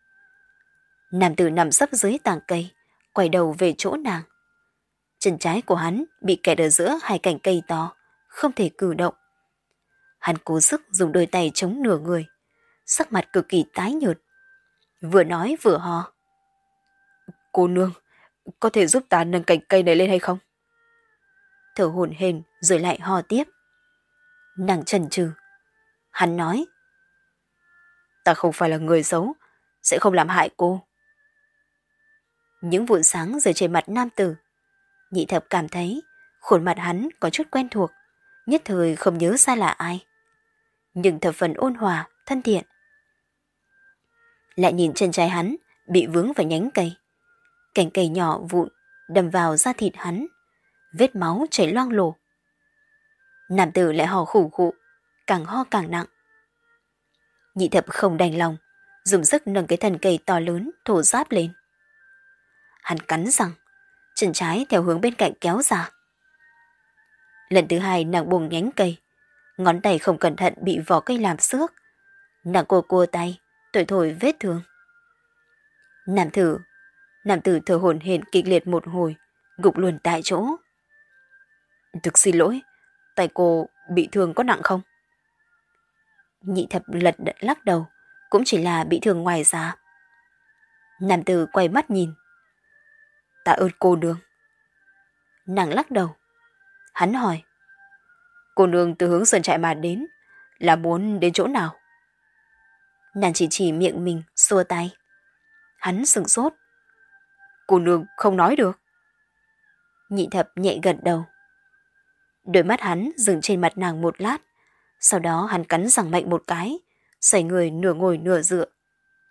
S1: Nam tử nằm sấp dưới tàng cây, quay đầu về chỗ nàng. Chân trái của hắn bị kẹt ở giữa hai cành cây to, không thể cử động. Hắn cố sức dùng đôi tay chống nửa người, sắc mặt cực kỳ tái nhợt. Vừa nói vừa ho. Cô nương, có thể giúp ta nâng cành cây này lên hay không? Thở hổn hển rồi lại ho tiếp. Nàng chần chừ. Hắn nói. Ta không phải là người xấu, sẽ không làm hại cô. Những vụn sáng rơi trên mặt nam tử. Nhị Thập cảm thấy khuôn mặt hắn có chút quen thuộc, nhất thời không nhớ ra là ai. Nhưng thập phần ôn hòa, thân thiện. Lại nhìn chân trái hắn bị vướng vào nhánh cây. Cành cây nhỏ vụn đâm vào da thịt hắn, vết máu chảy loang lổ. Nam tử lại ho khủ khụ, càng ho càng nặng. Nhị Thập không đành lòng, dùng sức nâng cái thân cây to lớn thổ giáp lên. Hắn cắn răng, chân trái theo hướng bên cạnh kéo ra. Lần thứ hai nàng buông nhánh cây, ngón tay không cẩn thận bị vỏ cây làm xước. Nàng cua cua tay, thổi thổi vết thương. Nam tử, nam tử thở hổn hển kịch liệt một hồi, gục luôn tại chỗ. Thực xin lỗi, tay cô bị thương có nặng không? Nhị Thập lật đật lắc đầu, cũng chỉ là bị thương ngoài da. Nam tử quay mắt nhìn. Tạ ơn cô nương. Nàng lắc đầu. Hắn hỏi. Cô nương từ hướng sơn trại mà đến, là muốn đến chỗ nào? Nàng chỉ chỉ miệng mình, xua tay. Hắn sửng sốt. Cô nương không nói được. Nhị Thập nhẹ gật đầu. Đôi mắt hắn dừng trên mặt nàng một lát, sau đó hắn cắn răng mạnh một cái, xoay người nửa ngồi nửa dựa.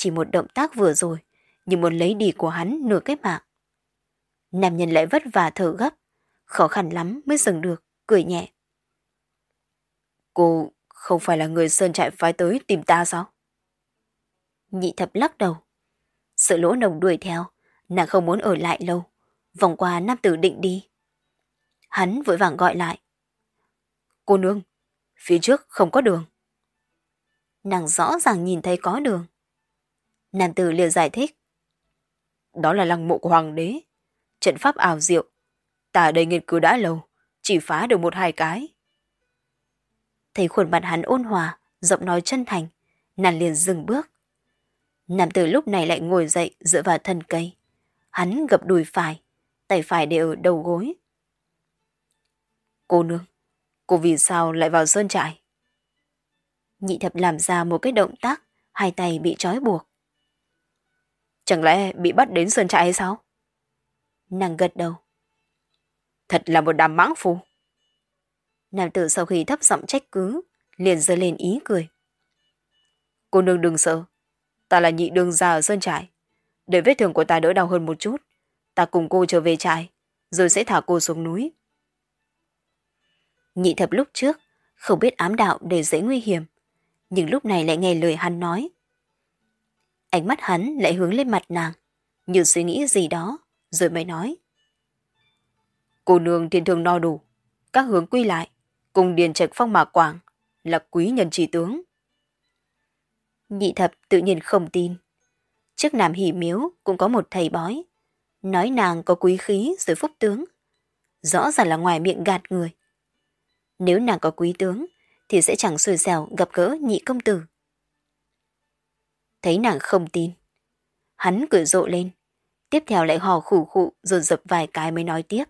S1: Chỉ một động tác vừa rồi, như muốn lấy đi của hắn nửa cái mạng. Nam nhân lại vất vả thở gấp, khó khăn lắm mới dừng được, cười nhẹ. Cô không phải là người sơn trại phái tới tìm ta sao? Nhị thập lắc đầu. Sợ Lỗ Nồng đuổi theo, nàng không muốn ở lại lâu, vòng qua nam tử định đi. Hắn vội vàng gọi lại. Cô nương, phía trước không có đường. Nàng rõ ràng nhìn thấy có đường. Nam tử liền giải thích. Đó là lăng mộ của hoàng đế, trận pháp ảo diệu. Ta ở đây nghiên cứu đã lâu, chỉ phá được một hai cái. Thấy khuôn mặt hắn ôn hòa, giọng nói chân thành, nàng liền dừng bước. Nam tử lúc này lại ngồi dậy dựa vào thân cây. Hắn gập đùi phải, tay phải để ở đầu gối. Cô nương, cô vì sao lại vào sơn trại? Nhị thập làm ra một cái động tác, hai tay bị trói buộc. Chẳng lẽ bị bắt đến sơn trại hay sao? Nàng gật đầu. Thật là một đám mãng phu. Nam tử sau khi thấp giọng trách cứ, liền giơ lên ý cười. Cô nương đừng sợ, ta là nhị đương gia ở sơn trại. Để vết thương của ta đỡ đau hơn một chút, ta cùng cô trở về trại, rồi sẽ thả cô xuống núi. Nhị thập lúc trước không biết ám đạo để dễ nguy hiểm, nhưng lúc này lại nghe lời hắn nói. Ánh mắt hắn lại hướng lên mặt nàng, như suy nghĩ gì đó, rồi mới nói. Cô nương thiên thương no đủ, các hướng quy lại, cùng điền trạch phong mạc quảng, là quý nhân chỉ tướng. Nhị thập tự nhiên không tin. Trước Nam Hỷ Miếu cũng có một thầy bói, nói nàng có quý khí rồi phúc tướng. Rõ ràng là ngoài miệng gạt người. Nếu nàng có quý tướng, thì sẽ chẳng xui xẻo gặp gỡ nhị công tử. Thấy nàng không tin, hắn cười rộ lên, tiếp theo lại hò khủ khụ rồi dập vài cái mới nói tiếp.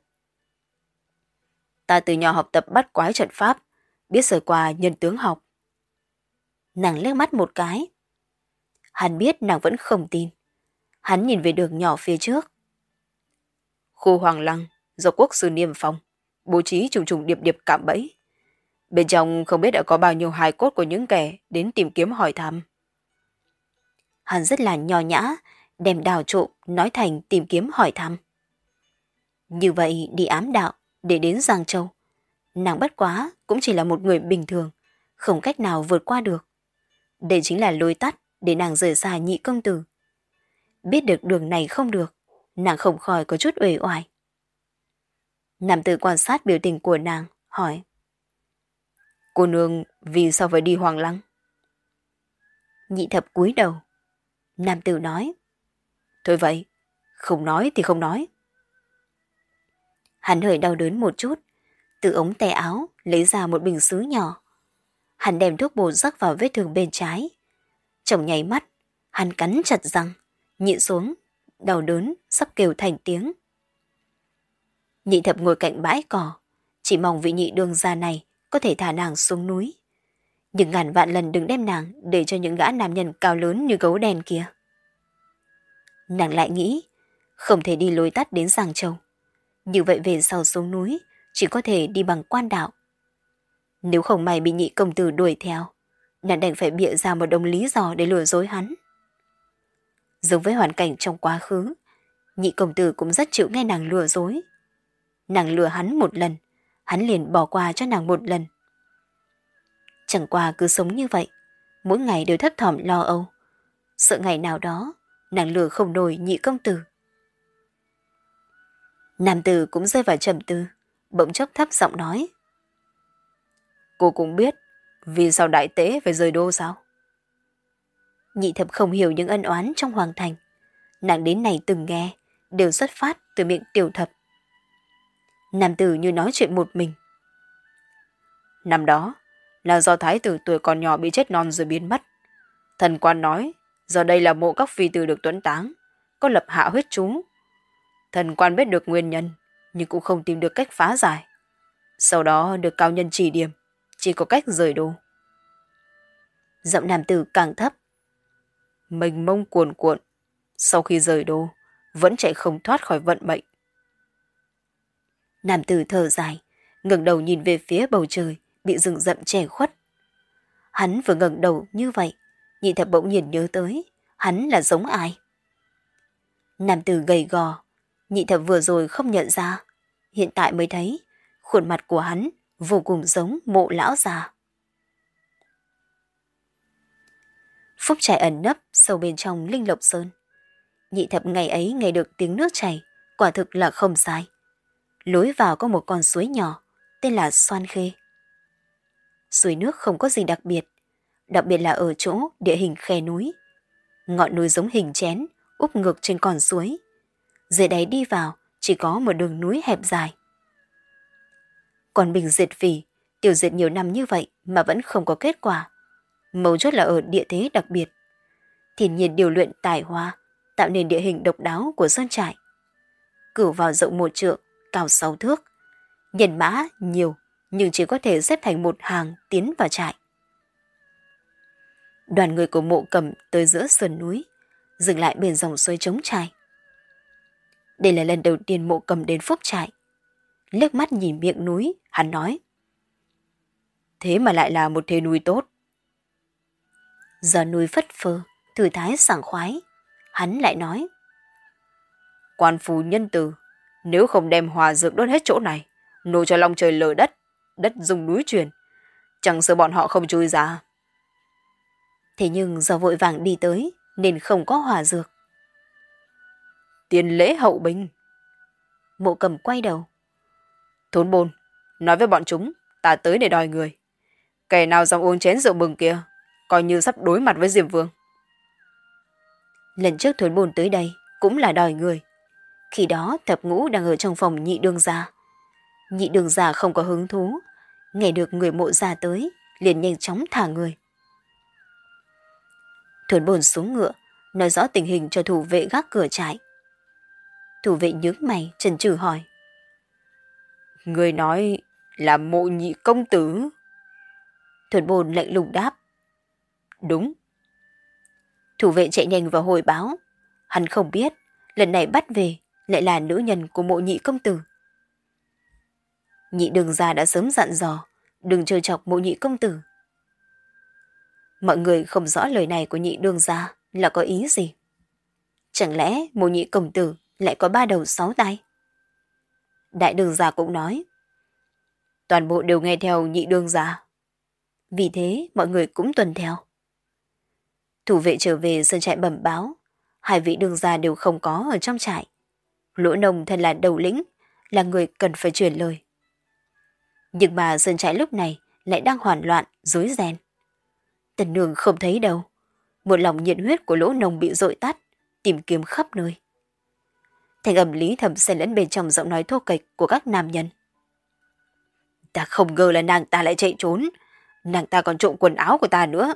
S1: Ta từ nhỏ học tập bắt quái trận pháp, biết sơ qua nhân tướng học. Nàng liếc mắt một cái. Hắn biết nàng vẫn không tin. Hắn nhìn về đường nhỏ phía trước. Khu Hoàng Lăng do quốc sư niêm phong, bố trí trùng trùng điệp điệp cạm bẫy. Bên trong không biết đã có bao nhiêu hài cốt của những kẻ đến tìm kiếm hỏi thăm. Hắn rất là nho nhã, đem đào trộm nói thành tìm kiếm hỏi thăm. Như vậy đi ám đạo để đến Giang Châu, nàng bất quá cũng chỉ là một người bình thường, không cách nào vượt qua được. Đây chính là lối tắt để nàng rời xa nhị công tử. Biết được đường này không được, nàng không khỏi có chút uể oải. Nam tử quan sát biểu tình của nàng, hỏi. Cô nương vì sao phải đi Hoàng Lăng? Nhị thập cúi đầu. Nam tử nói. Thôi vậy, không nói thì không nói. Hắn hơi đau đớn một chút, từ ống tay áo lấy ra một bình sứ nhỏ. Hắn đem thuốc bột rắc vào vết thương bên trái. Trong nháy mắt, hắn cắn chặt răng, nhịn xuống, đau đớn, sắp kêu thành tiếng. Nhị thập ngồi cạnh bãi cỏ, chỉ mong vị nhị đương gia này có thể thả nàng xuống núi. Nhưng ngàn vạn lần đừng đem nàng để cho những gã nam nhân cao lớn như gấu đen kia. Nàng lại nghĩ, không thể đi lối tắt đến Giang Châu. Như vậy về sau xuống núi, chỉ có thể đi bằng quan đạo. Nếu không may bị nhị công tử đuổi theo, nàng đành phải bịa ra một đống lý do để lừa dối hắn. Giống với hoàn cảnh trong quá khứ, nhị công tử cũng rất chịu nghe nàng lừa dối. Nàng lừa hắn một lần, hắn liền bỏ qua cho nàng một lần. Chẳng qua cứ sống như vậy, mỗi ngày đều thấp thỏm lo âu, sợ ngày nào đó nàng lừa không nổi nhị công tử. Nam tử cũng rơi vào trầm tư, bỗng chốc thấp giọng nói. Cô cũng biết vì sao đại tế phải rời đô sao? Nhị thập không hiểu những ân oán trong hoàng thành. Nàng đến này từng nghe, đều xuất phát từ miệng tiểu thập. Nam tử như nói chuyện một mình. Năm đó là do thái tử tuổi còn nhỏ bị chết non rồi biến mất. Thần quan nói giờ đây là mộ các phi tử được tuấn táng, có lập hạ huyết chú. Thần quan biết được nguyên nhân, nhưng cũng không tìm được cách phá giải. Sau đó được cao nhân chỉ điểm, chỉ có cách rời đô. Giọng nam tử càng thấp. Mênh mông cuồn cuộn, sau khi rời đô, vẫn chạy không thoát khỏi vận mệnh. Nam tử thở dài, ngẩng đầu nhìn về phía bầu trời, bị rừng rậm che khuất. Hắn vừa ngẩng đầu như vậy, nhị thập bỗng nhiên nhớ tới, hắn là giống ai? Nam tử gầy gò, Nhị Thập vừa rồi không nhận ra, hiện tại mới thấy khuôn mặt của hắn vô cùng giống Mộ lão già. Phúc trại ẩn nấp sâu bên trong Linh Lộc Sơn. Nhị Thập ngày ấy nghe được tiếng nước chảy, quả thực là không sai. Lối vào có một con suối nhỏ, tên là Xoan Khê. Suối nước không có gì đặc biệt, đặc biệt là ở chỗ địa hình khe núi. Ngọn núi giống hình chén, úp ngược trên con suối. Dưới đáy đi vào chỉ có một đường núi hẹp dài. Còn Bình diệt phỉ, tiêu diệt nhiều năm như vậy mà vẫn không có kết quả. Mấu chốt là ở địa thế đặc biệt. Thiên nhiên điều luyện tài hoa, tạo nên địa hình độc đáo của sơn trại. Cửu vào rộng một trượng, cao sáu thước. Nhân mã nhiều, nhưng chỉ có thể xếp thành một hàng tiến vào trại. Đoàn người của Mộ Cầm tới giữa sườn núi, dừng lại bên dòng suối trống trải. Đây là lần đầu tiên Mộ Cầm đến Phúc trại. Liếc mắt nhìn miệng núi, hắn nói: thế mà lại là một thế núi tốt. Giờ núi phất phơ, thư thái sảng khoái, hắn lại nói: quan phù nhân từ, nếu không đem hòa dược đốt hết chỗ này, nổ cho long trời lở đất, đất dùng núi truyền, chẳng sợ bọn họ không chui ra. Thế nhưng do vội vàng đi tới nên không có hòa dược. Tiền lễ hậu binh. Mộ Cầm quay đầu: Thốn Bồn, nói với bọn chúng ta tới để đòi người. Kẻ nào dám uống chén rượu mừng kia, coi như sắp đối mặt với Diêm Vương. Lần trước Thốn Bồn tới đây cũng là đòi người. Khi đó Thập Ngũ đang ở trong phòng Nhị Đương gia. Nhị Đương gia không có hứng thú, nghe được người Mộ gia tới, liền nhanh chóng thả người. Thốn Bồn xuống ngựa, nói rõ tình hình cho thủ vệ gác cửa trại. Thủ vệ nhướng mày, chần chừ hỏi: người nói là Mộ Nhị công tử? Thốn Bồn lạnh lùng đáp: đúng. Thủ vệ chạy nhanh vào hồi báo. Hắn không biết lần này bắt về lại là nữ nhân của Mộ Nhị công tử. Nhị Đương gia đã sớm dặn dò đừng trêu chọc Mộ Nhị công tử. Mọi người không rõ lời này của Nhị Đương gia là có ý gì. Chẳng lẽ Mộ Nhị công tử lại có ba đầu sáu tay? Đại Đương gia cũng nói: toàn bộ đều nghe theo Nhị Đương gia. Vì thế mọi người cũng tuân theo. Thủ vệ trở về sơn trại bẩm báo, hai vị đương gia đều không có ở trong trại. Lỗ Nông thân là đầu lĩnh, là người cần phải truyền lời. Nhưng mà sơn trại lúc này lại đang hoảng loạn, rối ren. Tần nương không thấy đâu. Một lòng nhiệt huyết của Lỗ Nông bị dội tắt, tìm kiếm khắp nơi. Thành âm Lý Thầm xen lẫn bên trong giọng nói thô kệch của các nam nhân. Ta không ngờ là nàng ta lại chạy trốn, nàng ta còn trộm quần áo của ta nữa.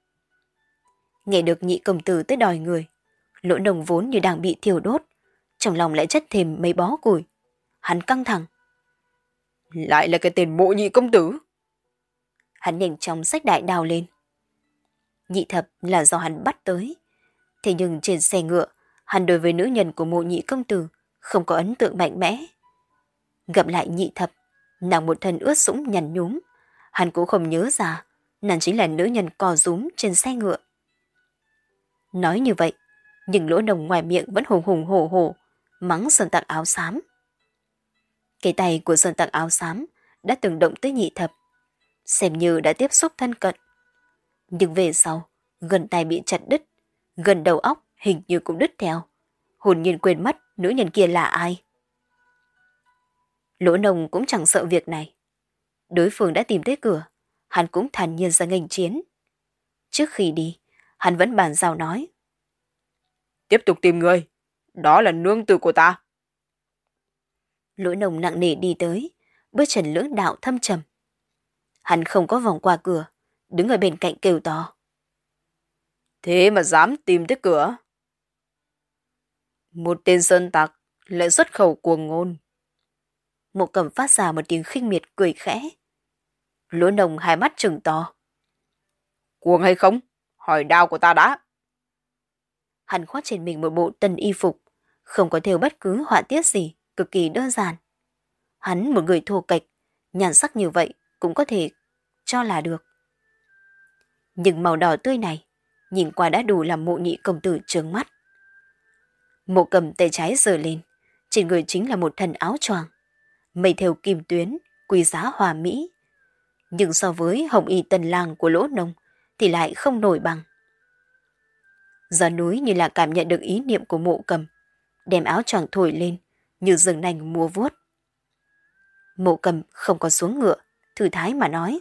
S1: Nghe được Nhị công tử tới đòi người, Lỗ Nông vốn như đang bị thiêu đốt, trong lòng lại chất thêm mấy bó củi. Hắn căng thẳng. Lại là cái tên Mộ Nhị công tử. Hắn nhanh chóng xách đại đao lên. Nhị Thập là do hắn bắt tới. Thế nhưng trên xe ngựa, hắn đối với nữ nhân của Mộ Nhị công tử không có ấn tượng mạnh mẽ. Gặp lại Nhị Thập, nàng một thân ướt sũng nhằn nhúm, hắn cũng không nhớ ra nàng chính là nữ nhân co rúm trên xe ngựa. Nói như vậy, nhưng Lỗ Nông ngoài miệng vẫn hùng hùng hổ hổ, mắng Sơn Tặc áo xám. Cái tay của Sơn Tặc áo xám đã từng động tới Nhị Thập, xem như đã tiếp xúc thân cận. Nhưng về sau, gần tay bị chặt đứt, gần đầu óc hình như cũng đứt theo, hồn nhiên quên mất nữ nhân kia là ai. Lỗ Nông cũng chẳng sợ việc này. Đối phương đã tìm tới cửa, hắn cũng thản nhiên ra nghênh chiến. Trước khi đi, hắn vẫn bàn giao nói: tiếp tục tìm người, đó là nương tử của ta. Lỗ Nông nặng nề đi tới, bước chân lưỡng đạo thâm trầm. Hắn không có vòng qua cửa, đứng ở bên cạnh kêu to: thế mà dám tìm tới cửa? Một tên sơn tặc lại xuất khẩu cuồng ngôn. Mộ Cầm phát ra một tiếng khinh miệt cười khẽ. Lỗ Nông hai mắt trừng to. Cuồng hay không? Hỏi đao của ta đã. Hắn khoác trên mình một bộ tân y phục, không có thêu bất cứ họa tiết gì, cực kỳ đơn giản. Hắn một người thô kệch, nhan sắc như vậy cũng có thể cho là được. Nhưng màu đỏ tươi này, nhìn qua đã đủ làm mộ nhị công tử trướng mắt. Mộ cầm tay trái giơ lên, trên người chính là một thân áo choàng, mây thêu kim tuyến, quý giá hòa mỹ. Nhưng so với hồng y tân lang của Lỗ Nông thì lại không nổi bằng. Gió núi như là cảm nhận được ý niệm của mộ cầm, đem áo choàng thổi lên như rừng nành múa vuốt. Mộ cầm không có xuống ngựa, thư thái mà nói: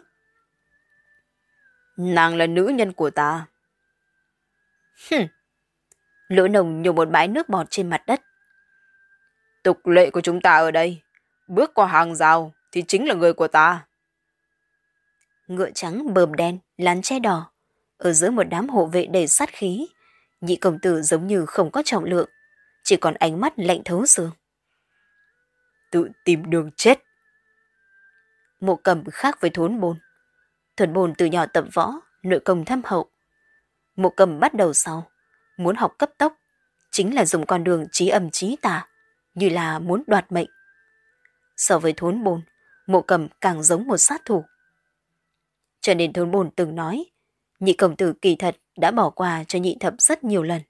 S2: Nàng là nữ nhân của ta.
S1: Hừm. Lỗ Nông nhổ một bãi nước bọt trên mặt đất.
S2: Tục lệ của chúng ta ở đây, bước qua hàng rào thì chính là người của ta.
S1: Ngựa trắng bờm đen, lán che đỏ, ở giữa một đám hộ vệ đầy sát khí, nhị công tử giống như không có trọng lượng, chỉ còn ánh mắt lạnh thấu xương.
S2: Tự tìm đường chết.
S1: Mộ cầm khác với Thốn Bồn. Thốn Bồn từ nhỏ tập võ, nội công thâm hậu. Mộ cầm bắt đầu sau, muốn học cấp tốc, chính là dùng con đường trí âm trí tà, như là muốn đoạt mệnh. So với Thốn Bồn, mộ cầm càng giống một sát thủ. Cho nên Thốn Bồn từng nói, nhị công tử kỳ thật đã bỏ qua cho nhị thập rất nhiều lần.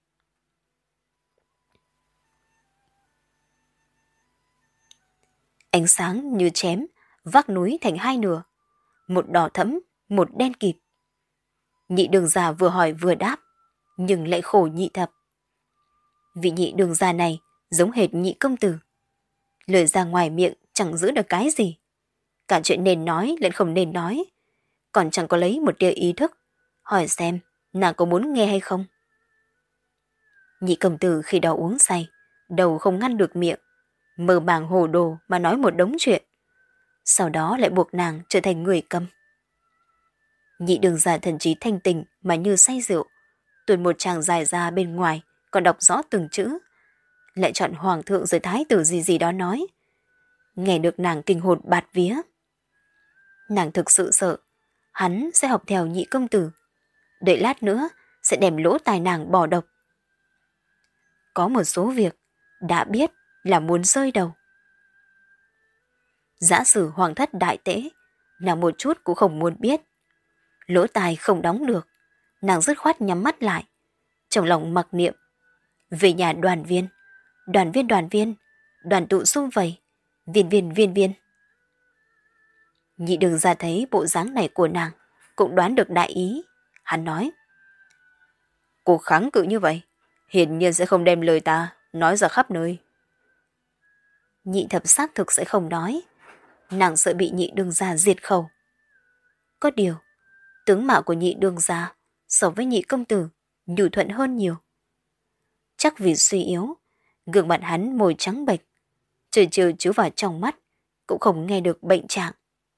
S1: Ánh sáng như chém, vác núi thành hai nửa, một đỏ thẫm, một đen kịt. Nhị đường già vừa hỏi vừa đáp, nhưng lại khổ nhị thập. Vị nhị đường già này giống hệt nhị công tử. Lời ra ngoài miệng chẳng giữ được cái gì. Cả chuyện nên nói lại không nên nói. Còn chẳng có lấy một tia ý thức, hỏi xem nàng có muốn nghe hay không. Nhị công tử khi đó uống say, đầu không ngăn được miệng, mơ màng hồ đồ mà nói một đống chuyện. Sau đó lại buộc nàng trở thành người câm. Nhị đường già thần trí thanh tình mà như say rượu, tuôn một tràng dài ra bên ngoài còn đọc rõ từng chữ, lại chọn hoàng thượng rồi thái tử gì gì đó nói. Nghe được nàng kinh hồn bạt vía. Nàng thực sự sợ hắn sẽ học theo nhị công tử, đợi lát nữa sẽ đem lỗ tai nàng bỏ độc. Có một số việc đã biết là muốn rơi đầu. Giả sử hoàng thất đại tễ, nàng một chút cũng không muốn biết. Lỗ tai không đóng được, nàng dứt khoát nhắm mắt lại, trong lòng mặc niệm: về nhà đoàn viên, đoàn viên đoàn viên, đoàn tụ sum vầy, viên viên viên viên. Nhị đường ra thấy bộ dáng này của nàng, cũng đoán được đại ý. Hắn nói:
S2: Cô kháng cự như vậy, hiển nhiên sẽ không đem lời ta nói ra khắp nơi.
S1: Nhị thập xác thực sẽ không nói, nàng sợ bị nhị đường gia diệt khẩu. Có điều, tướng mạo của nhị đường gia so với nhị công tử nhu thuận hơn nhiều. Chắc vì suy yếu, gương mặt hắn môi trắng bệch, trời chiều chiếu vào trong mắt, cũng không nghe được bệnh trạng.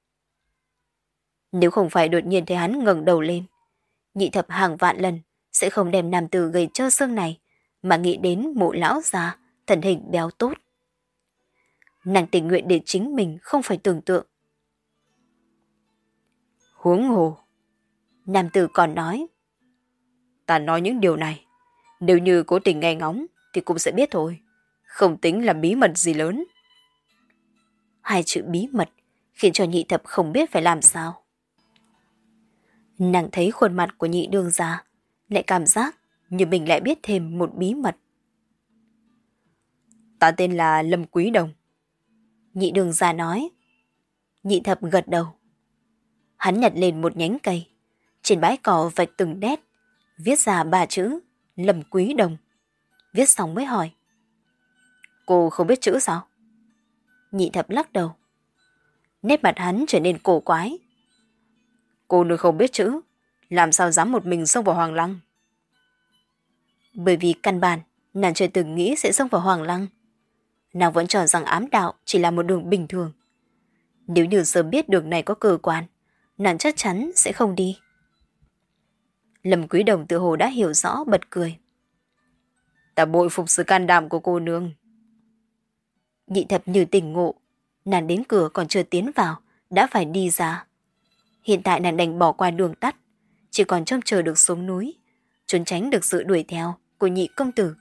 S1: Nếu không phải đột nhiên thấy hắn ngẩng đầu lên, nhị thập hàng vạn lần sẽ không đem nam tử gầy trơ xương này mà nghĩ đến mộ lão già, thần hình béo tốt. Nàng tình nguyện để chính mình không phải tưởng tượng.
S2: Huống hồ,
S1: nam tử còn nói:
S2: ta nói những điều này, nếu như cố tình nghe ngóng thì cũng sẽ biết thôi, không tính là bí mật gì lớn.
S1: Hai chữ bí mật khiến cho nhị thập không biết phải làm sao. Nàng thấy khuôn mặt của nhị đường già, lại cảm giác như mình lại biết thêm một bí mật.
S2: Ta tên là Lâm Quý Đồng.
S1: Nhị đường già nói. Nhị thập gật đầu. Hắn nhặt lên một nhánh cây, trên bãi cỏ vạch từng nét, viết ra ba chữ Lâm Quý Đồng. Viết xong mới hỏi:
S2: Cô không biết chữ sao?
S1: Nhị thập lắc đầu. Nét mặt hắn trở nên cổ quái.
S2: Cô nếu không biết chữ, làm sao dám một mình xông vào Hoàng Lăng?
S1: Bởi vì căn bản, nàng chưa từng nghĩ sẽ xông vào Hoàng Lăng. Nàng vẫn cho rằng ám đạo chỉ là một đường bình thường. Nếu như sớm biết đường này có cơ quan, nàng chắc chắn sẽ không đi. Lâm Quý Đồng tự hồ đã hiểu rõ, bật cười.
S2: Ta bội phục sự can đảm của cô nương.
S1: Nhị thập như tỉnh ngộ, nàng đến cửa còn chưa tiến vào, đã phải đi ra. Hiện tại nàng đành bỏ qua đường tắt, chỉ còn trông chờ được xuống núi, trốn tránh được sự đuổi theo của nhị công tử.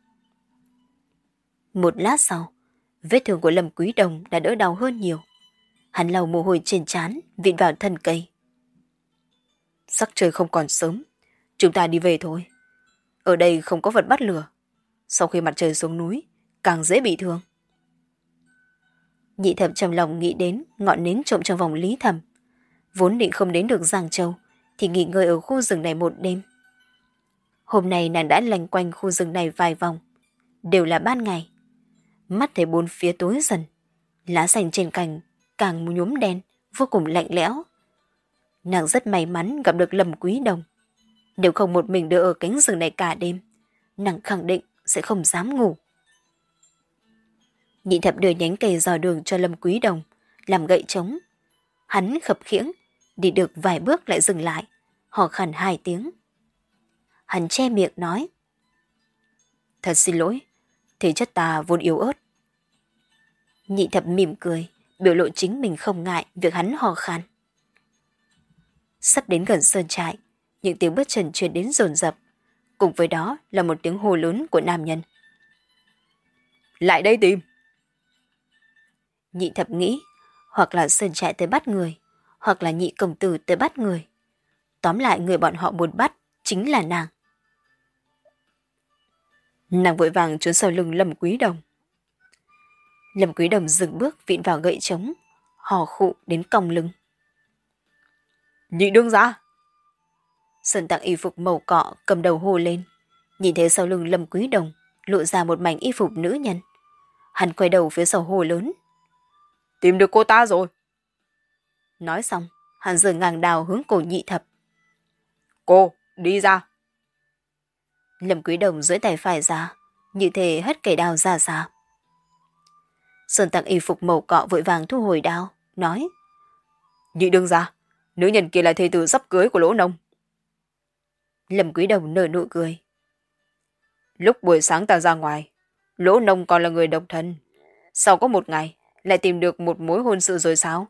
S1: Một lát sau, vết thương của Lâm Quý Đồng đã đỡ đau hơn nhiều. Hắn lau mồ hôi trên trán, vịn vào thân cây.
S2: Sắc trời không còn sớm, Chúng ta đi về thôi. Ở đây không có vật bắt lửa. Sau khi mặt trời xuống núi, càng dễ bị thương.
S1: Nhị thập trong lòng nghĩ đến ngọn nến trộm trong vòng Lý Thẩm. Vốn định không đến được Giang Châu, thì nghỉ ngơi ở khu rừng này một đêm. Hôm nay nàng đã lanh quanh khu rừng này vài vòng. Đều là ban ngày. Mắt thấy bốn phía tối dần. Lá xanh trên cành càng nhuốm đen, vô cùng lạnh lẽo. Nàng rất may mắn gặp được Lâm Quý Đồng. Nếu không một mình đưa ở cánh rừng này cả đêm, nàng khẳng định sẽ không dám ngủ. Nhị thập đưa nhánh cây dò đường cho Lâm Quý Đồng, làm gậy trống. Hắn khập khiễng, đi được vài bước lại dừng lại, hò khàn hai tiếng. Hắn che miệng nói: Thật xin lỗi, thể chất ta vốn yếu ớt. Nhị thập mỉm cười, biểu lộ chính mình không ngại việc hắn hò khan. Sắp đến gần sơn trại, những tiếng bước chân truyền đến dồn dập, cùng với đó là một tiếng hô lớn của nam nhân.
S2: Lại đây tìm!
S1: Nhị thập nghĩ, hoặc là sơn trại tới bắt người, hoặc là nhị công tử tới bắt người. Tóm lại người bọn họ muốn bắt chính là nàng. Nàng vội vàng trốn sau lưng Lâm Quý Đồng. Lâm Quý Đồng dừng bước vịn vào gậy trống, hò khụ đến cong lưng.
S2: Nhị đương gia!
S1: Sơn Tặng y phục màu cọ cầm đầu hô lên, nhìn thấy sau lưng Lâm Quý Đồng lộ ra một mảnh y phục nữ nhân. Hắn quay đầu phía sau hô lớn:
S2: Tìm được cô ta rồi!
S1: Nói xong, hắn giơ ngang đào hướng cổ nhị thập.
S2: Cô, đi ra!
S1: Lâm Quý Đồng duỗi tay phải ra, như thể hất cây đao ra xa. Sơn Tặng y phục màu cọ vội vàng thu hồi đao, nói:
S2: Nhị đương gia, nữ nhân kia là thê tử sắp cưới của Lỗ Nông.
S1: Lâm Quý Đồng nở nụ cười.
S2: Lúc buổi sáng ta ra ngoài, Lỗ Nông còn là người độc thân. Sau có một ngày, lại tìm được một mối hôn sự rồi sao?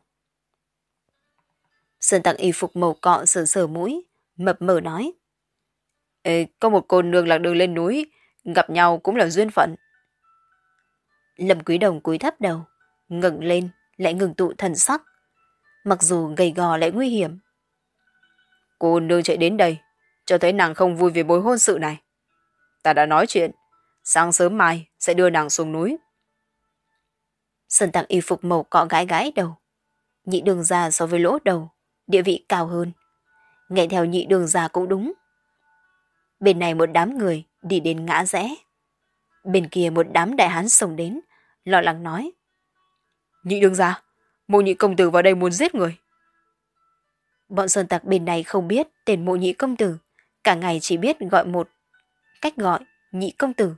S1: Sơn Tặng y phục màu cọ sờ sờ mũi, mập mờ nói:
S2: Ê, có một cô nương lạc đường lên núi, gặp nhau cũng là duyên phận.
S1: Lâm Quý Đồng cúi thấp đầu, ngẩng lên lại ngừng tụ thần sắc. Mặc dù gầy gò lại nguy hiểm.
S2: Cô nương chạy đến đây, cho thấy nàng không vui về mối hôn sự này. Ta đã nói chuyện, sáng sớm mai sẽ đưa nàng xuống núi.
S1: Sơn Tặng y phục màu cọ gãi gãi đầu. Nhị đường gia so với Lỗ Đầu, địa vị cao hơn. Nghe theo nhị đường gia cũng đúng. Bên này một đám người đi đến ngã rẽ. Bên kia một đám đại hán xông đến, lo lắng nói:
S2: Nhị đường gia, Mộ Nhị công tử vào đây muốn giết người.
S1: Bọn sơn tặc bên này không biết tên Mộ Nhị công tử, cả ngày chỉ biết gọi một cách gọi Nhị công tử.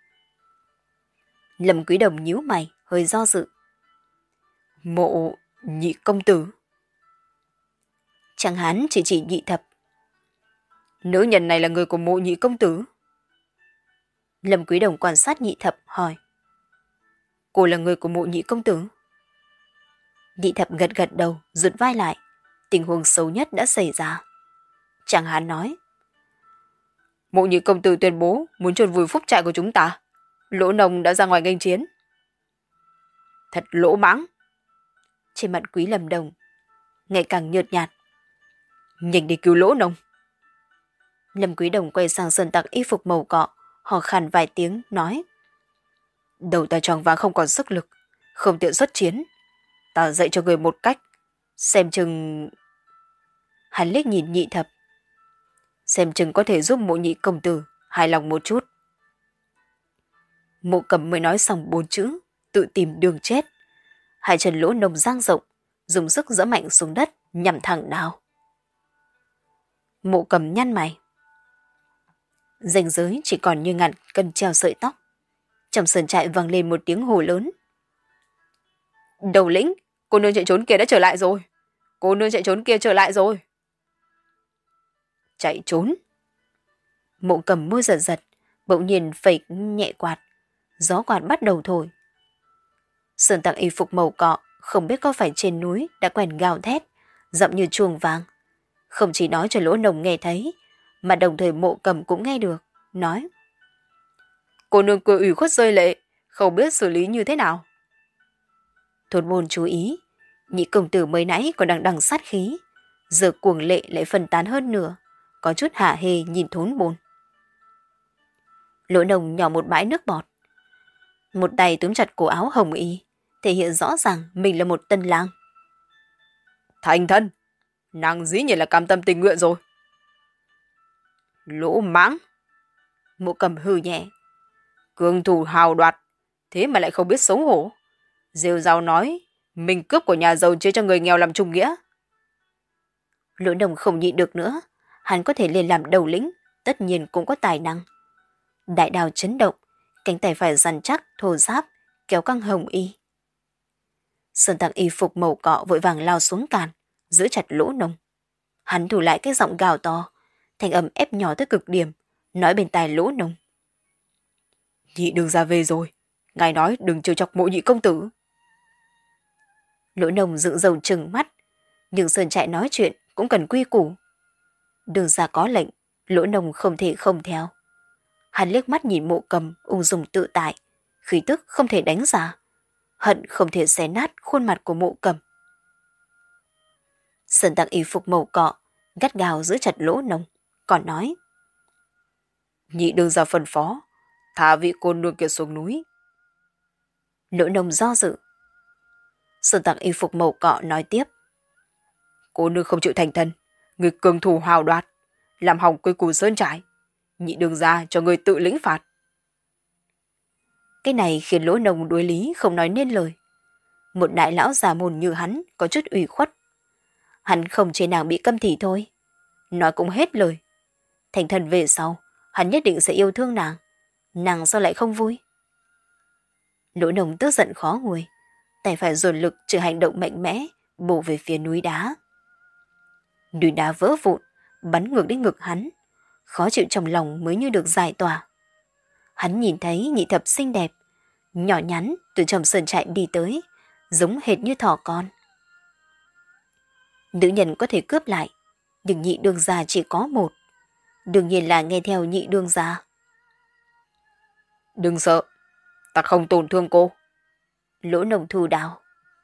S1: Lâm Quý Đồng nhíu mày, hơi do dự.
S2: Mộ Nhị công tử?
S1: Chẳng hắn chỉ chỉ Nhị thập.
S2: Nữ nhân này là người của Mộ Nhị công tử?
S1: Lâm Quý Đồng quan sát Nhị thập hỏi:
S2: Cô là người của Mộ Nhị công tử?
S1: Nhị thập gật gật đầu, rụt vai lại. Tình huống xấu nhất đã xảy ra. Chẳng hắn nói:
S2: Mộ Nhị công tử tuyên bố muốn chôn vùi phúc trại của chúng ta. Lỗ Nông đã ra ngoài nghênh chiến. Thật lỗ mãng.
S1: Trên mặt Quý Lâm Đồng ngày càng nhợt nhạt.
S2: Nhanh đi cứu Lỗ Nông.
S1: Lâm Quý Đồng quay sang sơn tặc y phục màu cọ, hò khàn vài tiếng, nói:
S2: Đầu ta tròn váng không còn sức lực, không tiện xuất chiến. Ta dạy cho người một cách, xem chừng...
S1: Hắn liếc nhìn Nhị thập.
S2: Xem chừng có thể giúp Mộ Nhị công tử hài lòng một chút.
S1: Mộ Cầm mới nói xong bốn chữ, tự tìm đường chết. Hai chân Lỗ Nông dang rộng, dùng sức giẫm mạnh xuống đất, nhằm thẳng đao. Mộ Cầm nhăn mày. Ranh giới chỉ còn như ngàn cân treo sợi tóc. Trong sườn trại vang lên một tiếng hô lớn.
S2: Đầu lĩnh, cô nương chạy trốn kia đã trở lại rồi. Cô nương chạy trốn kia trở lại rồi.
S1: Chạy trốn? Mộ Cầm môi giật giật, bỗng nhiên phẩy nhẹ quạt. Gió quạt bắt đầu thổi. Sơn tặc y phục màu cọ, không biết có phải trên núi đã quen gào thét, giọng như chuông vang. Không chỉ nói cho Lỗ Nông nghe thấy, mà đồng thời Mộ Cầm cũng nghe được, nói:
S2: Cô nương cười ủy khuất rơi lệ, không biết xử lý như thế nào.
S1: Thôn môn chú ý, Nhị công tử mới nãy còn đang đằng sát khí, giờ cuồng lệ lại phân tán hơn nữa, có chút hả hê nhìn thốn bồn. Lỗ Nồng nhỏ một bãi nước bọt. Một tay túm chặt cổ áo hồng y, thể hiện rõ ràng mình là một tân lang.
S2: Thành thân, nàng dĩ nhiên là cam tâm tình nguyện rồi. Lỗ mãng.
S1: Mộ Cầm hừ nhẹ.
S2: Cường thủ hào đoạt, thế mà lại không biết xấu hổ. Rêu rao nói, mình cướp của nhà giàu chia cho người nghèo làm trung nghĩa.
S1: Lỗ Nồng không nhịn được nữa, hắn có thể lên làm đầu lĩnh, tất nhiên cũng có tài năng. Đại đao chấn động, cánh tay phải rắn chắc, thô ráp, kéo căng hồng y. Sơn Tặc y phục màu cọ vội vàng lao xuống càn, giữ chặt Lỗ Nồng. Hắn thủ lại cái giọng gào to, thanh âm ép nhỏ tới cực điểm, nói bên tai Lỗ Nồng.
S2: Nhị đường ra về rồi, ngài nói đừng trêu chọc Mộ nhị công tử.
S1: Lỗ Nồng dựng rầu trừng mắt, nhưng Sơn Trại nói chuyện cũng cần quy củ. Đường ra có lệnh, Lỗ Nồng không thể không theo. Hắn liếc mắt nhìn Mộ Cầm ung dung tự tại, khí tức không thể đánh giá, hận không thể xé nát khuôn mặt của Mộ Cầm. Sơn Tặc y phục màu cọ, gắt gao giữ chặt Lỗ Nồng, còn nói.
S2: Nhị đường ra phân phó, thả vị cô nương kia xuống núi.
S1: Lỗ Nồng do dự. Sơn Tặc y phục màu cọ nói tiếp.
S2: Cô nương không chịu thành thân, người cường thủ hào đoạt, làm hỏng quy củ Sơn Trại. Nhị đường ra cho người tự lĩnh phạt.
S1: Cái này khiến Lỗ Nồng đối lý không nói nên lời. Một đại lão già mồn như hắn có chút ủy khuất. Hắn không chế nàng bị câm thì thôi. Nói cũng hết lời. Thành thân về sau, hắn nhất định sẽ yêu thương nàng. Nàng sao lại không vui? Lỗ Nồng tức giận khó nguôi, tay phải dồn lực trừ hành động mạnh mẽ, bổ về phía núi đá. Núi đá vỡ vụn, bắn ngược đến ngực hắn. Khó chịu trong lòng mới như được giải tỏa. Hắn nhìn thấy Nhị Thập xinh đẹp, nhỏ nhắn từ trong sơn trại đi tới, giống hệt như thỏ con. Nữ nhân có thể cướp lại, nhưng nhị đương gia chỉ có một. Đương nhiên là nghe theo nhị đương gia.
S2: Đừng sợ, ta không tổn thương cô.
S1: Lỗ Nồng thu đao.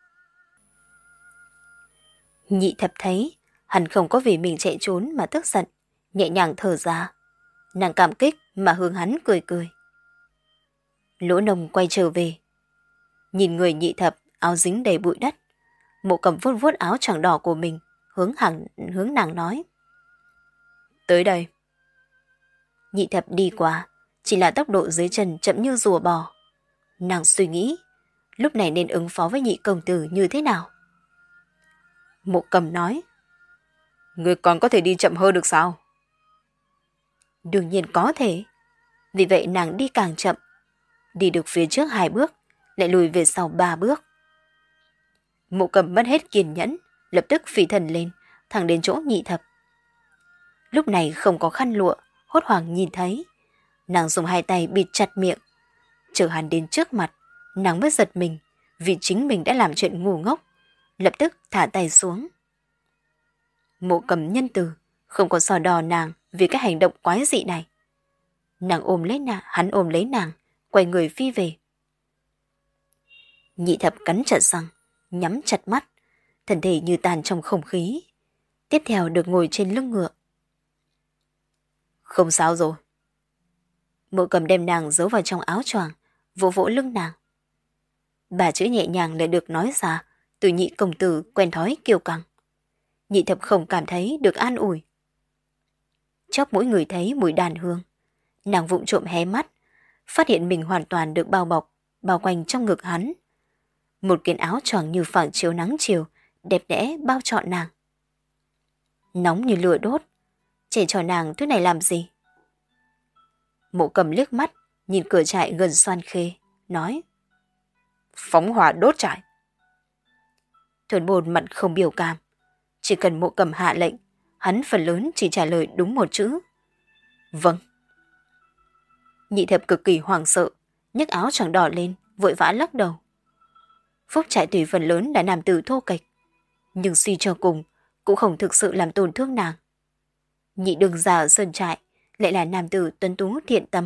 S1: Nhị Thập thấy hắn không có vì mình chạy trốn mà tức giận, nhẹ nhàng thở ra. Nàng cảm kích mà hướng hắn cười cười. Lỗ Nồng quay trở về. Nhìn người Nhị Thập áo dính đầy bụi đất. Mộ Cầm vuốt vuốt áo choàng đỏ của mình, hướng hẳn hướng nàng nói.
S2: Tới đây.
S1: Nhị Thập đi qua, chỉ là tốc độ dưới chân chậm như rùa bò. Nàng suy nghĩ, lúc này nên ứng phó với nhị công tử như thế nào? Mộ Cầm nói.
S2: Người còn có thể đi chậm hơn được sao?
S1: Đương nhiên có thể. Vì vậy nàng đi càng chậm. Đi được phía trước hai bước, lại lùi về sau ba bước. Mộ Cầm mất hết kiên nhẫn, lập tức phi thần lên, thẳng đến chỗ Nhị Thập. Lúc này không có khăn lụa, hốt hoảng nhìn thấy. Nàng dùng hai tay bịt chặt miệng. Chờ hắn đến trước mặt, nàng mới giật mình, vì chính mình đã làm chuyện ngu ngốc, lập tức thả tay xuống. Mộ Cầm nhân từ, không có sò đò nàng vì cái hành động quái dị này. Nàng ôm lấy nàng, hắn ôm lấy nàng, quay người phi về. Nhị Thập cắn chặt răng, nhắm chặt mắt, thân thể như tàn trong không khí. Tiếp theo được ngồi trên lưng ngựa. Không sao rồi. Mộ Cầm đem nàng giấu vào trong áo choàng, vỗ vỗ lưng nàng. Bà chữ nhẹ nhàng lại được nói ra từ nhị công tử quen thói kiêu căng. Nhị Thập không cảm thấy được an ủi. Chóp mỗi người thấy mùi đàn hương. Nàng vụng trộm hé mắt, phát hiện mình hoàn toàn được bao bọc, bao quanh trong ngực hắn. Một kiện áo choàng như phẳng chiếu nắng chiều, đẹp đẽ bao trọn nàng. Nóng như lửa đốt, trẻ cho nàng thứ này làm gì? Mộ Cầm liếc mắt, nhìn cửa trại gần Xoan Khê, nói.
S2: Phóng hỏa đốt trại.
S1: Thuần Bồn mặt không biểu cảm. Chỉ cần Mộ Cầm hạ lệnh, hắn phần lớn chỉ trả lời đúng một chữ. Vâng. Nhị Thập cực kỳ hoảng sợ, nhấc áo choàng đỏ lên, vội vã lắc đầu. Phúc trại tùy phần lớn đã nam tử thô kệch, nhưng suy cho cùng cũng không thực sự làm tổn thương nàng. Nhị đường già ở sơn trại lại là nam tử tuấn tú thiện tâm.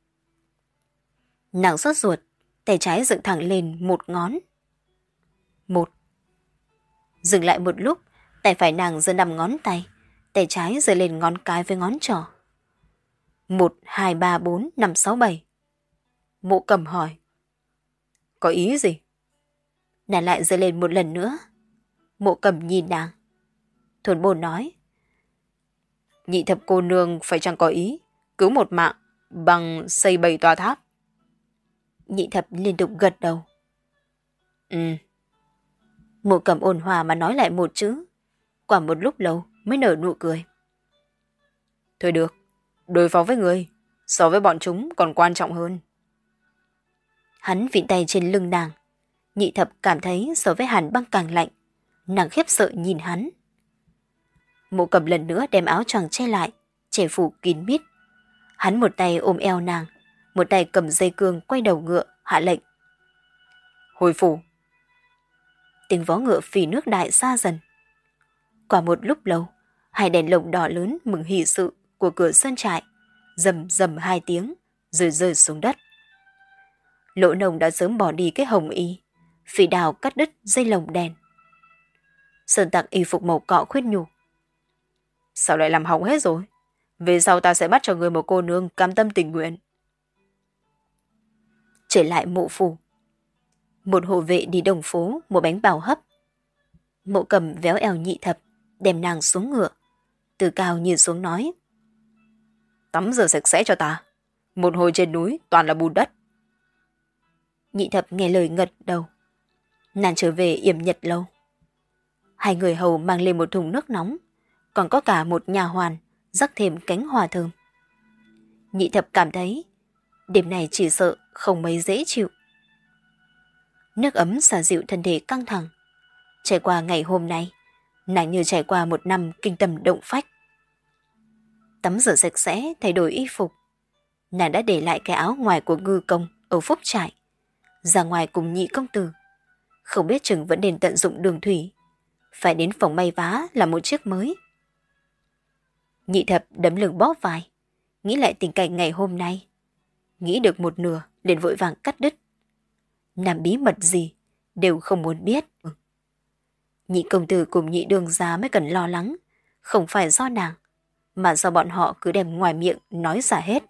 S1: Nàng sốt ruột, tay trái dựng thẳng lên một ngón. Một. Dừng lại một lúc, tay phải nàng giơ năm ngón tay, tay trái giơ lên ngón cái với ngón trỏ. Một, hai, ba, bốn, năm, sáu, bảy. Mộ Cầm hỏi. Có ý gì? Nàng lại giơ lên một lần nữa. Mộ Cầm nhìn nàng. Thuần Bồn nói. Nhị thập cô nương phải chăng có ý cứu một mạng bằng xây bảy tòa tháp? Nhị thập liên tục gật đầu. Ừ. Mộ Cầm ôn hòa mà nói lại một chữ. Quả một lúc lâu mới nở nụ cười. Thôi được, đối phó với người so với bọn chúng còn quan trọng hơn. Hắn vịn tay trên lưng nàng. Nhị thập cảm thấy so với hàn băng càng lạnh. Nàng khiếp sợ nhìn hắn. Mộ Cầm lần nữa đem áo choàng che lại, che phủ kín mít. Hắn một tay ôm eo nàng, một tay cầm dây cương quay đầu ngựa, hạ lệnh. Hồi phủ. Tiếng vó ngựa phì nước đại xa dần. Qua một lúc lâu, hai đèn lồng đỏ lớn mừng hỷ sự của cửa sơn trại, rầm rầm hai tiếng, rồi rơi xuống đất. Lỗ Nồng đã sớm bỏ đi cái hồng y, phỉ đào cắt đứt dây lồng đèn. Sơn Tặc y phục màu cọ khuyên nhủ. Sao lại làm hỏng hết rồi? Về sau ta sẽ bắt cho người một cô nương cam tâm tình nguyện. Trở lại mộ phủ. Một hộ vệ đi đồng phố mua bánh bào hấp. Mộ Cầm véo eo nhị thập, đem nàng xuống ngựa. Từ cao nhìn xuống nói. Tắm rửa sạch sẽ cho ta. Một hồi trên núi toàn là bùn đất. Nhị thập nghe lời ngật đầu. Nàng trở về yểm nhật lâu. Hai người hầu mang lên một thùng nước nóng, còn có cả một nhà hoàn rắc thêm cánh hoa thơm. Nhị thập cảm thấy đêm này chỉ sợ không mấy dễ chịu. Nước ấm xả dịu thân thể căng thẳng. Trải qua ngày hôm nay, nàng như trải qua một năm kinh tâm động phách. Tắm rửa sạch sẽ, thay đổi y phục. Nàng đã để lại cái áo ngoài của ngư công ở Phúc Trại, ra ngoài cùng nhị công tử. Không biết chừng vẫn nên tận dụng đường thủy, phải đến phòng may vá làm một chiếc mới. Nhị thập đấm lưng bóp vai, nghĩ lại tình cảnh ngày hôm nay. Nghĩ được một nửa, liền vội vàng cắt đứt. Làm bí mật gì, đều không muốn biết. Nhị công tử cùng nhị đường gia mới cần lo lắng, không phải do nàng, mà do bọn họ cứ đem ngoài miệng nói ra hết.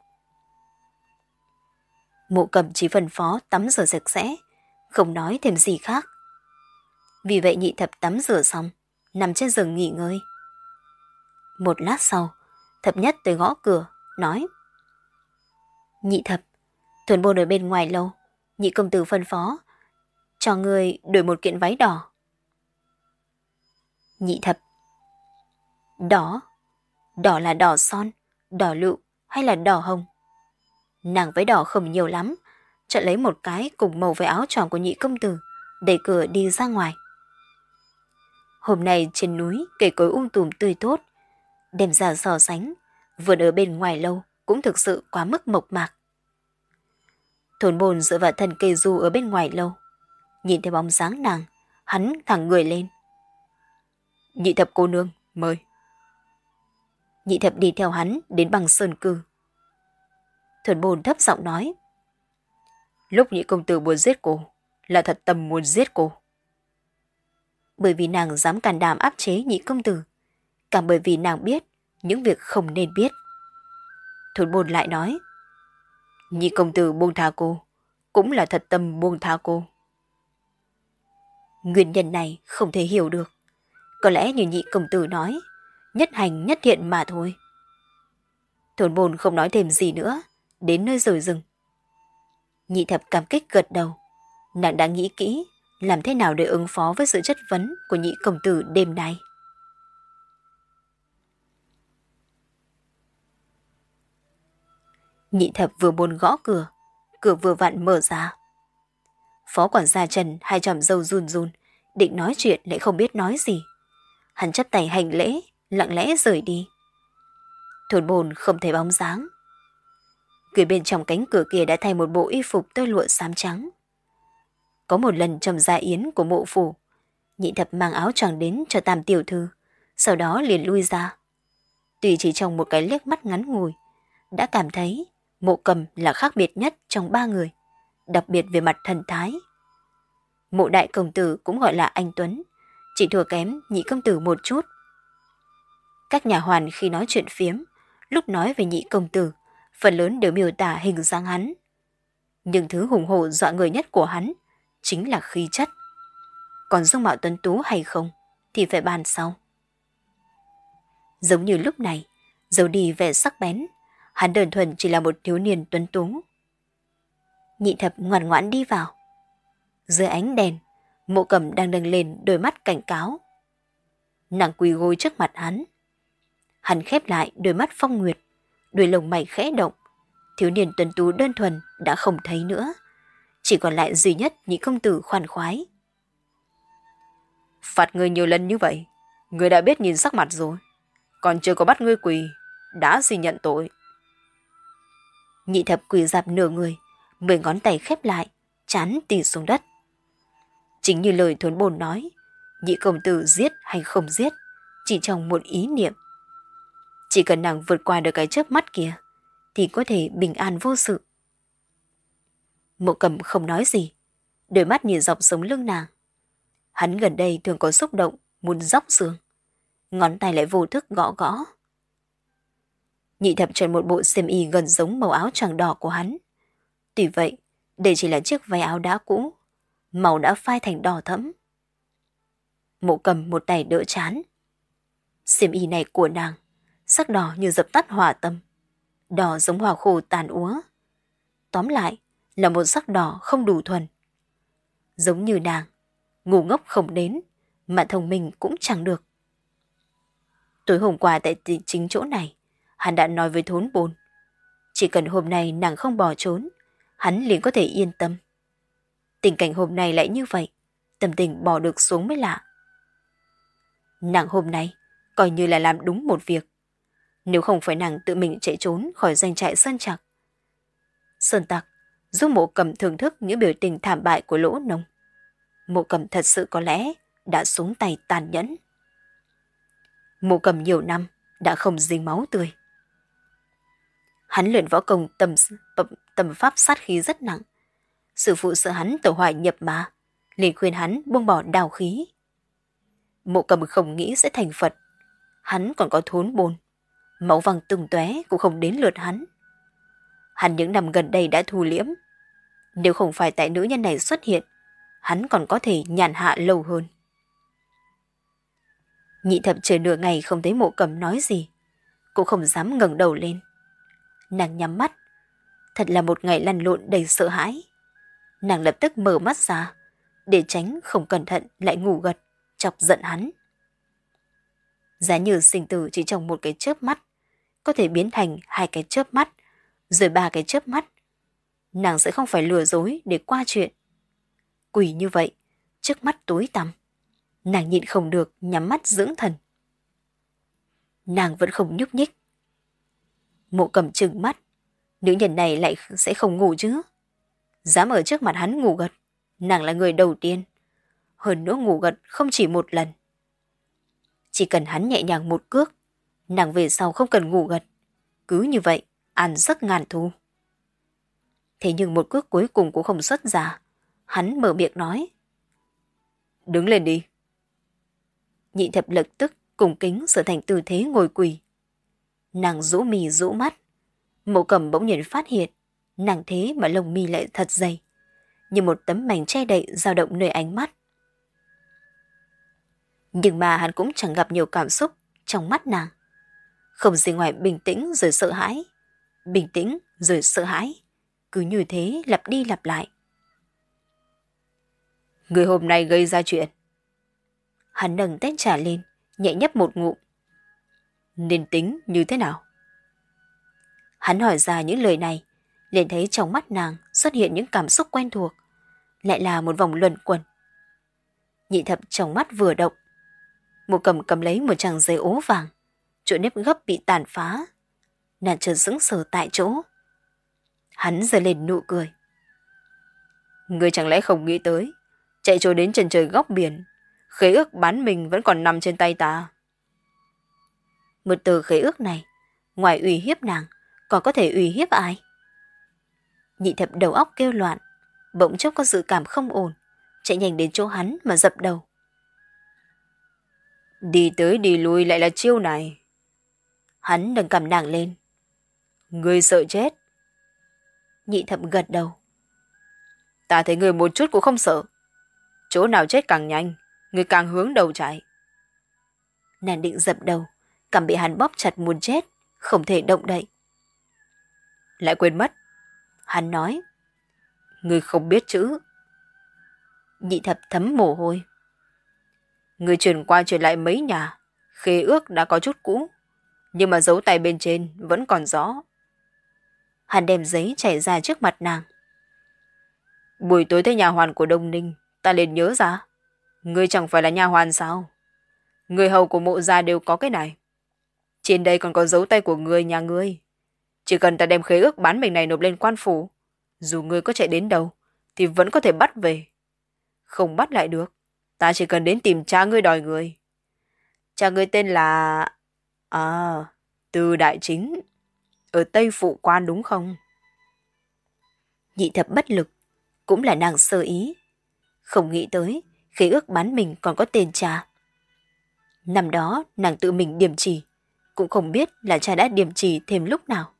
S1: Mộ Cầm chỉ phân phó tắm rửa sạch sẽ, không nói thêm gì khác. Vì vậy nhị thập tắm rửa xong, nằm trên giường nghỉ ngơi. Một lát sau, thập nhất tới gõ cửa, nói. Nhị thập, Thuần Bồn ở bên ngoài lâu, nhị công tử phân phó, cho người đổi một kiện váy đỏ. Nhị thập. Đỏ? Đỏ là đỏ son, đỏ lựu hay là đỏ hồng? Nàng váy đỏ không nhiều lắm, chọn lấy một cái cùng màu với áo choàng của nhị công tử, đẩy cửa đi ra ngoài. Hôm nay trên núi cây cối um tùm tươi tốt, đem ra so sánh, vườn ở bên ngoài lâu cũng thực sự quá mức mộc mạc. Thuần Bồn dựa vào thân cây du ở bên ngoài lâu, nhìn thấy bóng dáng nàng, hắn thẳng người lên. Nhị thập cô nương, mời. Nhị thập đi theo hắn đến bằng sơn cư. Thuần Bồn thấp giọng nói. Lúc nhị công tử muốn giết cô, là thật tâm muốn giết cô. Bởi vì nàng dám can đảm áp chế nhị công tử, càng bởi vì nàng biết những việc không nên biết. Thuần Bồn lại nói. Nhị công tử buông tha cô, cũng là thật tâm buông tha cô. Nguyên nhân này không thể hiểu được. Có lẽ như nhị công tử nói, nhất hành nhất thiện mà thôi. Thuần Bồn không nói thêm gì nữa, đến nơi rồi dừng. Nhị thập cảm kích gật đầu. Nàng đã nghĩ kỹ làm thế nào để ứng phó với sự chất vấn của nhị công tử đêm nay. Nhị thập vừa muốn gõ cửa, cửa vừa vặn mở ra. Phó quản gia Trần hai chòm râu run run, định nói chuyện lại không biết nói gì. Hắn chắp tay hành lễ, lặng lẽ rời đi. Thuần Bồn không thấy bóng dáng. Người bên trong cánh cửa kia đã thay một bộ y phục tơ lụa xám trắng. Có một lần trong gia yến của mộ phủ, nhị thập mang áo choàng đến cho tam tiểu thư, sau đó liền lui ra. Tuy chỉ trong một cái liếc mắt ngắn ngủi, đã cảm thấy Mộ Cầm là khác biệt nhất trong ba người, đặc biệt về mặt thần thái. Mộ đại công tử cũng gọi là anh Tuấn, chỉ thua kém nhị công tử một chút. Các nhà hoàn khi nói chuyện phiếm, lúc nói về Nhị công tử, phần lớn đều miêu tả hình dáng hắn. Nhưng thứ hùng hổ dọa người nhất của hắn chính là khí chất. Còn dung mạo tuấn tú hay không thì phải bàn sau. Giống như lúc này, giấu đi vẻ sắc bén, hắn đơn thuần chỉ là một thiếu niên tuấn tú. Nhị thập ngoan ngoãn đi vào. Dưới ánh đèn, Mộ Cầm đang nâng lên đôi mắt cảnh cáo. Nàng quỳ gối trước mặt hắn. Hắn khép lại đôi mắt phong nguyệt, đuôi lông mày khẽ động. Thiếu niên tuấn tú đơn thuần đã không thấy nữa, chỉ còn lại duy nhất Nhị công tử khoan khoái.
S2: Phạt ngươi nhiều lần như vậy, ngươi đã biết nhìn sắc mặt rồi, còn chưa có bắt ngươi quỳ, đã xin nhận tội.
S1: Nhị thập quỳ dạp nửa người, mười ngón tay khép lại, chán tì xuống đất. Chính như lời thốn bồn nói, Nhị công tử giết hay không giết, chỉ trong một ý niệm. Chỉ cần nàng vượt qua được cái chớp mắt kia, thì có thể bình an vô sự. Mộ Cầm không nói gì, đôi mắt nhìn dọc sống lưng nàng. Hắn gần đây thường có xúc động, muốn róc xương. Ngón tay lại vô thức gõ gõ. Nhị thập trần một bộ xiêm y gần giống màu áo choàng đỏ của hắn. Tuy vậy, đây chỉ là chiếc váy áo đá cũ, màu đã phai thành đỏ thẫm. Mộ Cầm một tay đỡ chán. Xiêm y này của nàng, sắc đỏ như dập tắt hỏa tâm, đỏ giống hỏa khô tàn úa. Tóm lại là một sắc đỏ không đủ thuần. Giống như nàng, ngu ngốc không đến, mà thông minh cũng chẳng được. Tối hôm qua tại chính chỗ này, hắn đã nói với thốn bồn. Chỉ cần hôm nay nàng không bỏ trốn, hắn liền có thể yên tâm. Tình cảnh hôm nay lại như vậy, tâm tình bỏ được xuống mới lạ. Nàng hôm nay coi như là làm đúng một việc. Nếu không phải nàng tự mình chạy trốn khỏi doanh trại Sơn Trạc, Sơn Tặc giúp Mộ Cầm thưởng thức những biểu tình thảm bại của Lỗ Nông, Mộ Cầm thật sự có lẽ đã xuống tay tàn nhẫn. Mộ Cầm nhiều năm đã không dính máu tươi. Hắn luyện võ công tầm, tầm pháp sát khí rất nặng. Sư phụ sợ hắn tẩu hỏa nhập ma, liền khuyên hắn buông bỏ đào khí. Mộ Cầm không nghĩ sẽ thành Phật. Hắn còn có thốn bồn, máu văng tung tóe cũng không đến lượt hắn. Hắn những năm gần đây đã thu liễm. Nếu không phải tại nữ nhân này xuất hiện, hắn còn có thể nhàn hạ lâu hơn. Nhị thập chờ nửa ngày không thấy Mộ Cầm nói gì, cũng không dám ngẩng đầu lên. Nàng nhắm mắt, thật là một ngày lăn lộn đầy sợ hãi. Nàng lập tức mở mắt ra, để tránh không cẩn thận lại ngủ gật, chọc giận hắn. Giá như sinh tử chỉ trong một cái chớp mắt, có thể biến thành hai cái chớp mắt, rồi ba cái chớp mắt. Nàng sẽ không phải lừa dối để qua chuyện. Quỷ như vậy, trước mắt tối tăm, nàng nhịn không được nhắm mắt dưỡng thần. Nàng vẫn không nhúc nhích. Mộ Cầm trừng mắt, nữ nhân này lại sẽ không ngủ chứ. Dám ở trước mặt hắn ngủ gật, nàng là người đầu tiên. Hơn nữa ngủ gật không chỉ một lần. Chỉ cần hắn nhẹ nhàng một cước, nàng về sau không cần ngủ gật. Cứ như vậy, an giấc ngàn thu. Thế nhưng một cước cuối cùng cũng không xuất ra. Hắn mở miệng nói: Đứng lên đi. Nhị thập lập tức cùng kính sửa thành tư thế ngồi quỳ. Nàng rũ mì rũ mắt. Mộ Cầm bỗng nhiên phát hiện, nàng thế mà lông mi lại thật dày, như một tấm mảnh che đậy dao động nơi ánh mắt. Nhưng mà hắn cũng chẳng gặp nhiều cảm xúc trong mắt nàng. Không gì ngoài bình tĩnh rồi sợ hãi, bình tĩnh rồi sợ hãi, cứ như thế lặp đi lặp lại.
S2: Người hôm nay gây ra chuyện.
S1: Hắn nâng tách trà lên, nhẹ nhấp một ngụm.
S2: Nên tính như thế nào?
S1: Hắn hỏi ra những lời này, liền thấy trong mắt nàng xuất hiện những cảm xúc quen thuộc, lại là một vòng luẩn quẩn. Nhị thập trong mắt vừa động, Mộ Cầm cầm lấy một trang giấy ố vàng, chỗ nếp gấp bị tàn phá. Nàng chợt sững sờ tại chỗ. Hắn giơ lên nụ cười.
S2: Ngươi chẳng lẽ không nghĩ tới, chạy trốn đến chân trời góc biển, khế ước bán mình vẫn còn nằm trên tay ta.
S1: Một tờ khế ước này, ngoài uy hiếp nàng, còn có thể uy hiếp ai? Nhị thập đầu óc kêu loạn, bỗng chốc có dự cảm không ổn, chạy nhanh đến chỗ hắn mà dập đầu.
S2: Đi tới đi lui lại là chiêu này,
S1: Hắn nâng cầm nàng lên.
S2: Ngươi sợ chết.
S1: Nhị thập gật đầu.
S2: Ta thấy ngươi một chút cũng không sợ. Chỗ nào chết càng nhanh, ngươi càng hướng đầu chạy.
S1: Nàng định dập đầu, cầm bị hắn bóp chặt muốn chết, không thể động đậy.
S2: Lại quên mất.
S1: Hắn nói.
S2: Ngươi không biết chữ.
S1: Nhị thập thấm mồ hôi.
S2: Ngươi chuyển qua chuyển lại mấy nhà, khế ước đã có chút cũ, nhưng mà dấu tay bên trên vẫn còn rõ.
S1: Hắn đem giấy chảy ra trước mặt nàng.
S2: Buổi tối tới nhà hoàn của Đông Ninh, ta liền nhớ ra. Ngươi chẳng phải là nha hoàn sao? Người hầu của Mộ gia đều có cái này. Trên đây còn có dấu tay của người nhà ngươi. Chỉ cần ta đem khế ước bán mình này nộp lên quan phủ, dù ngươi có chạy đến đâu, thì vẫn có thể bắt về. Không bắt lại được, ta chỉ cần đến tìm cha ngươi đòi người. Cha ngươi tên là... À, Từ Đại Chính. Ở Tây Phụ Quan đúng không?
S1: Nhị thập bất lực, cũng là nàng sơ ý. Không nghĩ tới, khế ước bán mình còn có tên cha. Năm đó, nàng tự mình điểm chỉ, cũng không biết là cha đã điểm chỉ thêm lúc nào.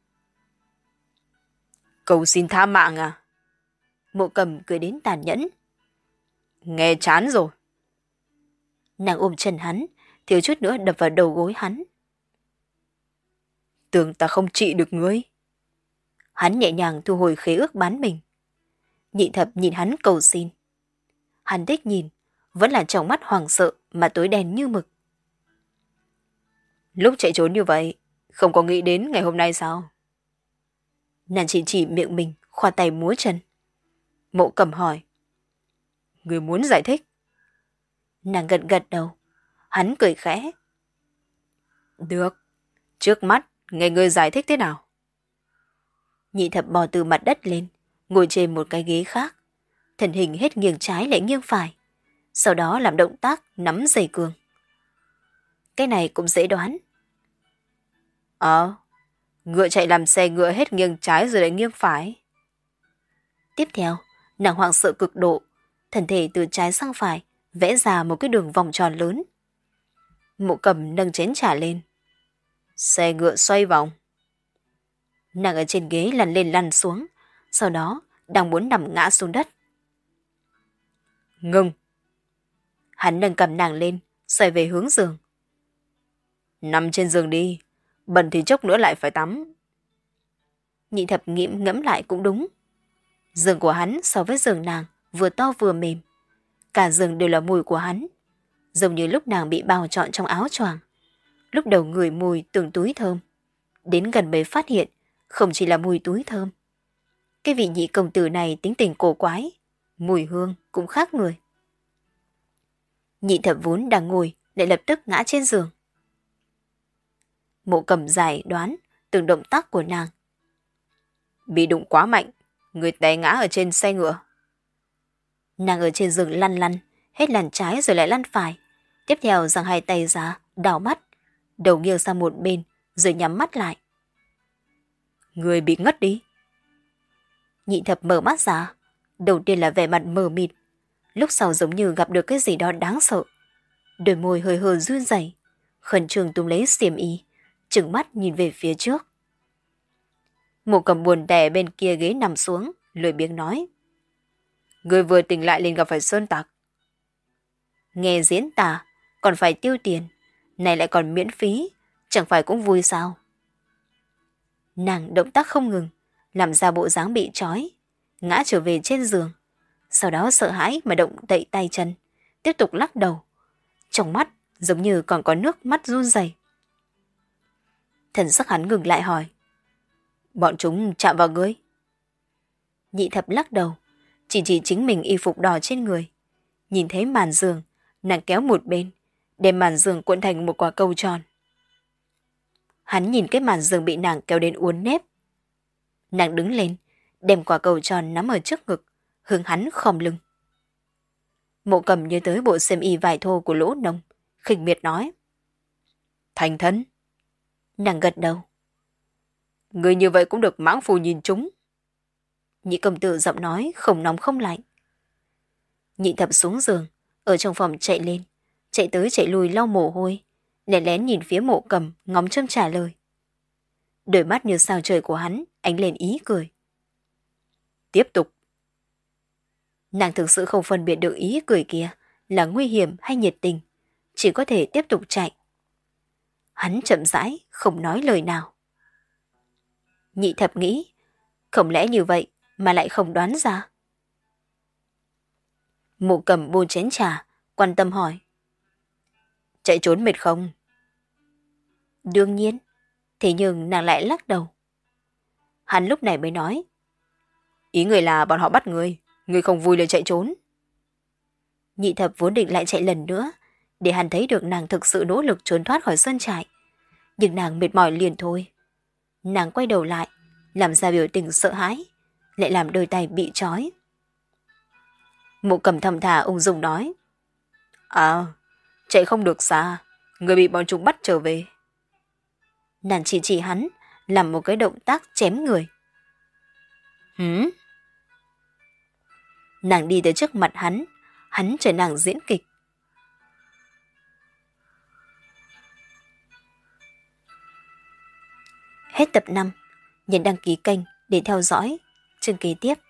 S2: Cầu xin tha mạng à?
S1: Mộ Cầm cười đến tàn nhẫn.
S2: Nghe chán rồi.
S1: Nàng ôm chân hắn, thiếu chút nữa đập vào đầu gối hắn.
S2: Tưởng ta không trị được ngươi.
S1: Hắn nhẹ nhàng thu hồi khế ước bán mình. Nhị thập nhìn hắn cầu xin. Hắn thích nhìn, vẫn là trong mắt hoảng sợ mà tối đen như mực.
S2: Lúc chạy trốn như vậy, không có nghĩ đến ngày hôm nay sao?
S1: Nàng chỉ chỉ miệng mình, khoa tay múa chân. Mộ Cầm hỏi.
S2: Người muốn giải thích?
S1: Nàng gật gật đầu. Hắn cười khẽ.
S2: Được. Trước mắt, nghe ngươi giải thích thế nào?
S1: Nhị thập bò từ mặt đất lên, ngồi trên một cái ghế khác. Thân hình hết nghiêng trái lại nghiêng phải. Sau đó làm động tác nắm dây cương. Cái này cũng dễ đoán.
S2: Ờ, ngựa chạy làm xe ngựa hết nghiêng trái rồi lại nghiêng phải.
S1: Tiếp theo, nàng hoảng sợ cực độ, thân thể từ trái sang phải vẽ ra một cái đường vòng tròn lớn. Mộ Cầm nâng chén trà lên.
S2: Xe ngựa xoay vòng.
S1: Nàng ở trên ghế lăn lên lăn xuống, sau đó đang muốn nằm ngã xuống đất.
S2: Ngừng.
S1: Hắn nâng cầm nàng lên, xoay về hướng giường.
S2: Nằm trên giường đi, bẩn thì chốc nữa lại phải tắm.
S1: Nhị thập nghiệm ngẫm lại cũng đúng. Giường của hắn so với giường nàng vừa to vừa mềm. Cả giường đều là mùi của hắn. Giống như lúc nàng bị bao trọn trong áo choàng. Lúc đầu ngửi mùi từng túi thơm. Đến gần mới phát hiện không chỉ là mùi túi thơm. Cái vị nhị công tử này tính tình cổ quái. Mùi hương cũng khác người. Nhị thập vốn đang ngồi lại lập tức ngã trên giường. Mộ Cầm giải đoán từng động tác của nàng.
S2: Bị đụng quá mạnh, người té ngã ở trên xe ngựa.
S1: Nàng ở trên giường lăn lăn, hết lăn trái rồi lại lăn phải. Tiếp theo giằng hai tay ra, đảo mắt, đầu nghiêng sang một bên, rồi nhắm mắt lại.
S2: Người bị ngất đi.
S1: Nhị thập mở mắt ra, đầu tiên là vẻ mặt mờ mịt, lúc sau giống như gặp được cái gì đó đáng sợ. Đôi môi hơi hơi run rẩy, khẩn trương túm lấy xiêm y, trừng mắt nhìn về phía trước. Mộ Cầm buồn đè bên kia ghế nằm xuống, lười biếng nói.
S2: Người vừa tỉnh lại liền gặp phải sơn tặc.
S1: Nghe diễn tả, còn phải tiêu tiền, này lại còn miễn phí, chẳng phải cũng vui sao? Nàng động tác không ngừng, làm ra bộ dáng bị trói, ngã trở về trên giường. Sau đó sợ hãi mà động đậy tay chân, tiếp tục lắc đầu. Trong mắt giống như còn có nước mắt run rẩy. Thần sắc hắn ngừng lại hỏi.
S2: Bọn chúng chạm vào ngươi?
S1: Nhị thập lắc đầu, chỉ chỉ chính mình y phục đỏ trên người. Nhìn thấy màn giường, nàng kéo một bên, đem màn giường cuộn thành một quả cầu tròn. Hắn nhìn cái màn giường bị nàng kéo đến uốn nếp. Nàng đứng lên, đem quả cầu tròn nắm ở trước ngực, hướng hắn khom lưng. Mộ Cầm nhớ tới bộ xiêm y vải thô của Lỗ Nông, khinh miệt nói.
S2: Thành thân.
S1: Nàng gật đầu.
S2: Người như vậy cũng được mãng phu nhìn chúng.
S1: Nhị công tử giọng nói không nóng không lạnh. Nhị thập xuống giường, ở trong phòng chạy lên, chạy tới chạy lui lau mồ hôi, lén lén nhìn phía Mộ Cầm ngóng trông trả lời. Đôi mắt như sao trời của hắn ánh lên ý cười.
S2: Tiếp tục.
S1: Nàng thực sự không phân biệt được ý cười kia là nguy hiểm hay nhiệt tình, chỉ có thể tiếp tục chạy. Hắn chậm rãi, không nói lời nào. Nhị thập nghĩ, không lẽ như vậy mà lại không đoán ra? Mộ Cầm buông chén trà, quan tâm hỏi. Chạy trốn mệt không? Đương nhiên, thế nhưng nàng lại lắc đầu. Hắn lúc này mới nói.
S2: Ý người là bọn họ bắt người, người không vui liền chạy trốn.
S1: Nhị thập vốn định lại chạy lần nữa, để hắn thấy được nàng thực sự nỗ lực trốn thoát khỏi sơn trại. Nhưng nàng mệt mỏi liền thôi. Nàng quay đầu lại, làm ra biểu tình sợ hãi, lại làm đôi tay bị trói. Mộ Cầm thầm thà ung dung nói. À, chạy không được xa, người bị bọn chúng bắt trở về. Nàng chỉ chỉ hắn, làm một cái động tác chém người. Hử? Nàng đi tới trước mặt hắn, hắn chờ nàng diễn kịch. Hết tập năm, nhấn đăng ký kênh để theo dõi chương kế tiếp.